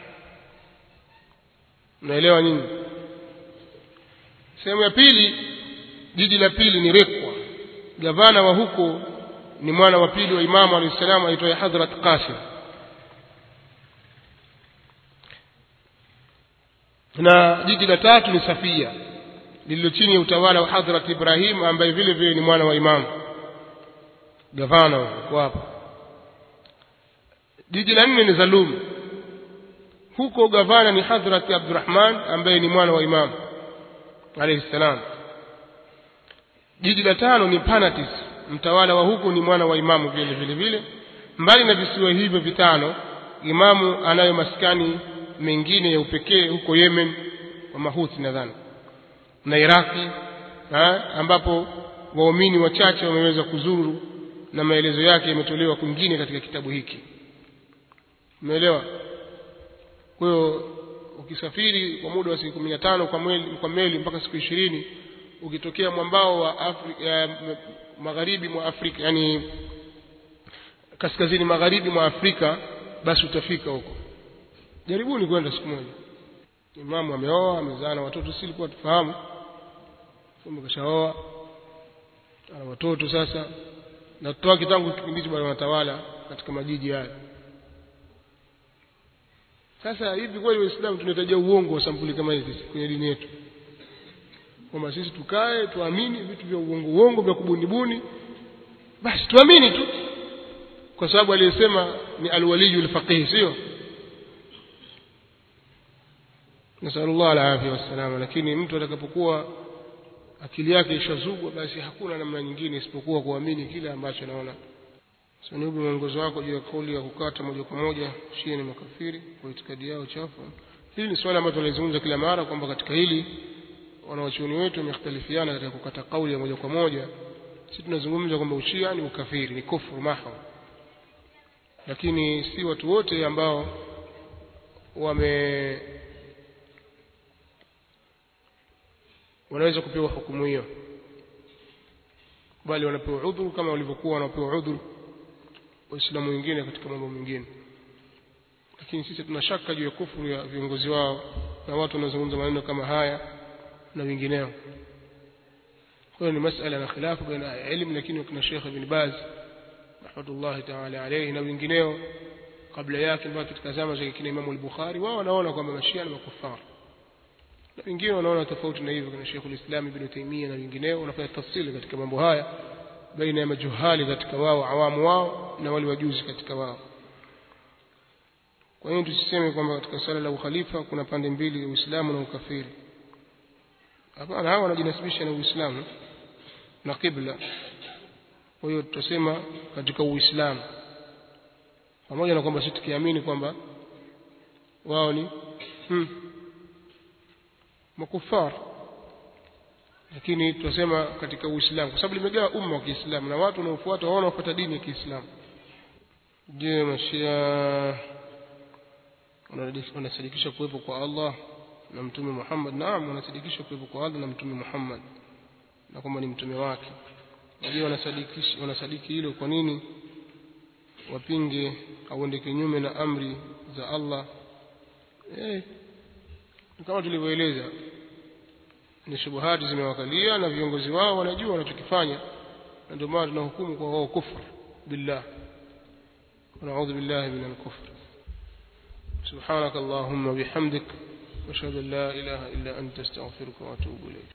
Unaelewa nini? Sehemu ya pili, jiji la pili ni Rekwa. Gavana wa huko ni mwana wa pili wa Imamu alayhi salam aitwaye Hadhrat Qasim. Na jiji la tatu ni Safia, lililo chini ya utawala wa Hadhrat Ibrahim ambaye vile vile ni mwana wa Imamu. Gavana kwa hapa. Jiji la nne ni Zalum. Huko gavana ni Hadhrat Abdurrahman ambaye ni mwana wa Imamu alayhi salam. Jiji la tano ni Panatis. Mtawala wa huko ni mwana wa Imamu vile vile. Mbali na visiwa hivyo vitano, Imamu anayo maskani mengine ya upekee huko Yemen wa Mahuthi nadhani, na Iraki, ambapo waumini wachache wameweza kuzuru, na maelezo yake yametolewa kwingine katika kitabu hiki. Umeelewa? Kwa hiyo ukisafiri kwa muda wa siku 15 kwa meli mpaka siku 20, ukitokea mwambao wa Afrika magharibi mwa Afrika, yani kaskazini magharibi mwa Afrika, basi utafika huko. Jaribuni kwenda siku moja. Imamu ameoa, amezaa na watoto, si ilikuwa tufahamu. Kumbe kashaoa, ana watoto sasa, na watoto wake tangu kipindi hicho bado wanatawala katika majiji haya. Sasa hivi kwa Uislamu tunahitaji uongo wa sampuli kama hizi kwenye dini yetu, kwamba sisi tukae tuamini vitu vya uongo vya kubunibuni, basi tuamini tu, kwa sababu aliyesema ni alwaliyul faqih, sio? Nasallallahu alayhi wasallam. Lakini mtu atakapokuwa akili yake ishazugwa, basi hakuna namna nyingine isipokuwa kuamini kile ambacho anaona. Sasa ni mwongozo wako juu ya kauli ya kukata moja kwa moja Shia ni makafiri kwa itikadi yao chafu. Hili ni swala ambalo tunalizungumza kila mara, kwamba katika hili wanawachuoni wetu wamekhtalifiana katika kukata kauli ya moja kwa moja. Sisi tunazungumza kwamba Ushia ni ukafiri, ni kufuru mahwa, lakini si watu wote ambao wanaweza kupewa hukumu hiyo, bali wanapewa udhuru kama walivyokuwa wanapewa udhuru Waislamu wengine katika mambo mengine. Lakini sisi tunashaka juu ya kufuru ya viongozi wao, na watu wanazungumza maneno kama haya na wengineo. Kwa ni masala na khilafu baina elimu, lakini kuna Sheikh Ibn Baz rahmatullahi ta'ala alayhi na wengineo kabla yake, mpaka katika zama za kina Imam al-Bukhari, wao wanaona kwamba Mashia ni makufara, na wengine wanaona tofauti na hivyo. Kuna Sheikh al-Islam Ibn Taymiyyah na wengineo wanafanya tafsiri katika mambo haya baina ya majuhali katika wao, awamu wao, na wale wajuzi katika wao. Kwa hiyo tusiseme kwamba katika swala la ukhalifa kuna pande mbili, Uislamu na ukafiri. Hapana, hao wanajinasibisha na Uislamu na kibla. Kwa hiyo tutasema katika Uislamu, pamoja na kwamba sisi tukiamini kwamba wao ni makufar, lakini tutasema katika Uislamu kwa sababu limegawa umma wa Kiislamu na watu wanaofuata wao wanafuata dini ya Kiislamu. Je, Mashia wanasadikisha kuwepo kwa Allah na Mtume Muhammad? Naam, wanasadikisha kuwepo kwa Allah na Mtume Muhammad, na kwamba ni mtume wake, wajua wanasadiki hilo, kwa nini wapinge au ende kinyume na amri za Allah? Kama tulivyoeleza, ni shubuhati zimewakalia na viongozi wao wanajua wanachokifanya, na ndio maana tunahukumu kwa wao kufur billah. Na'udhu billahi minal kufr. Subhanakallahumma bihamdik, ashhadu an la ilaha illa anta, astaghfiruka wa atubu ilayk.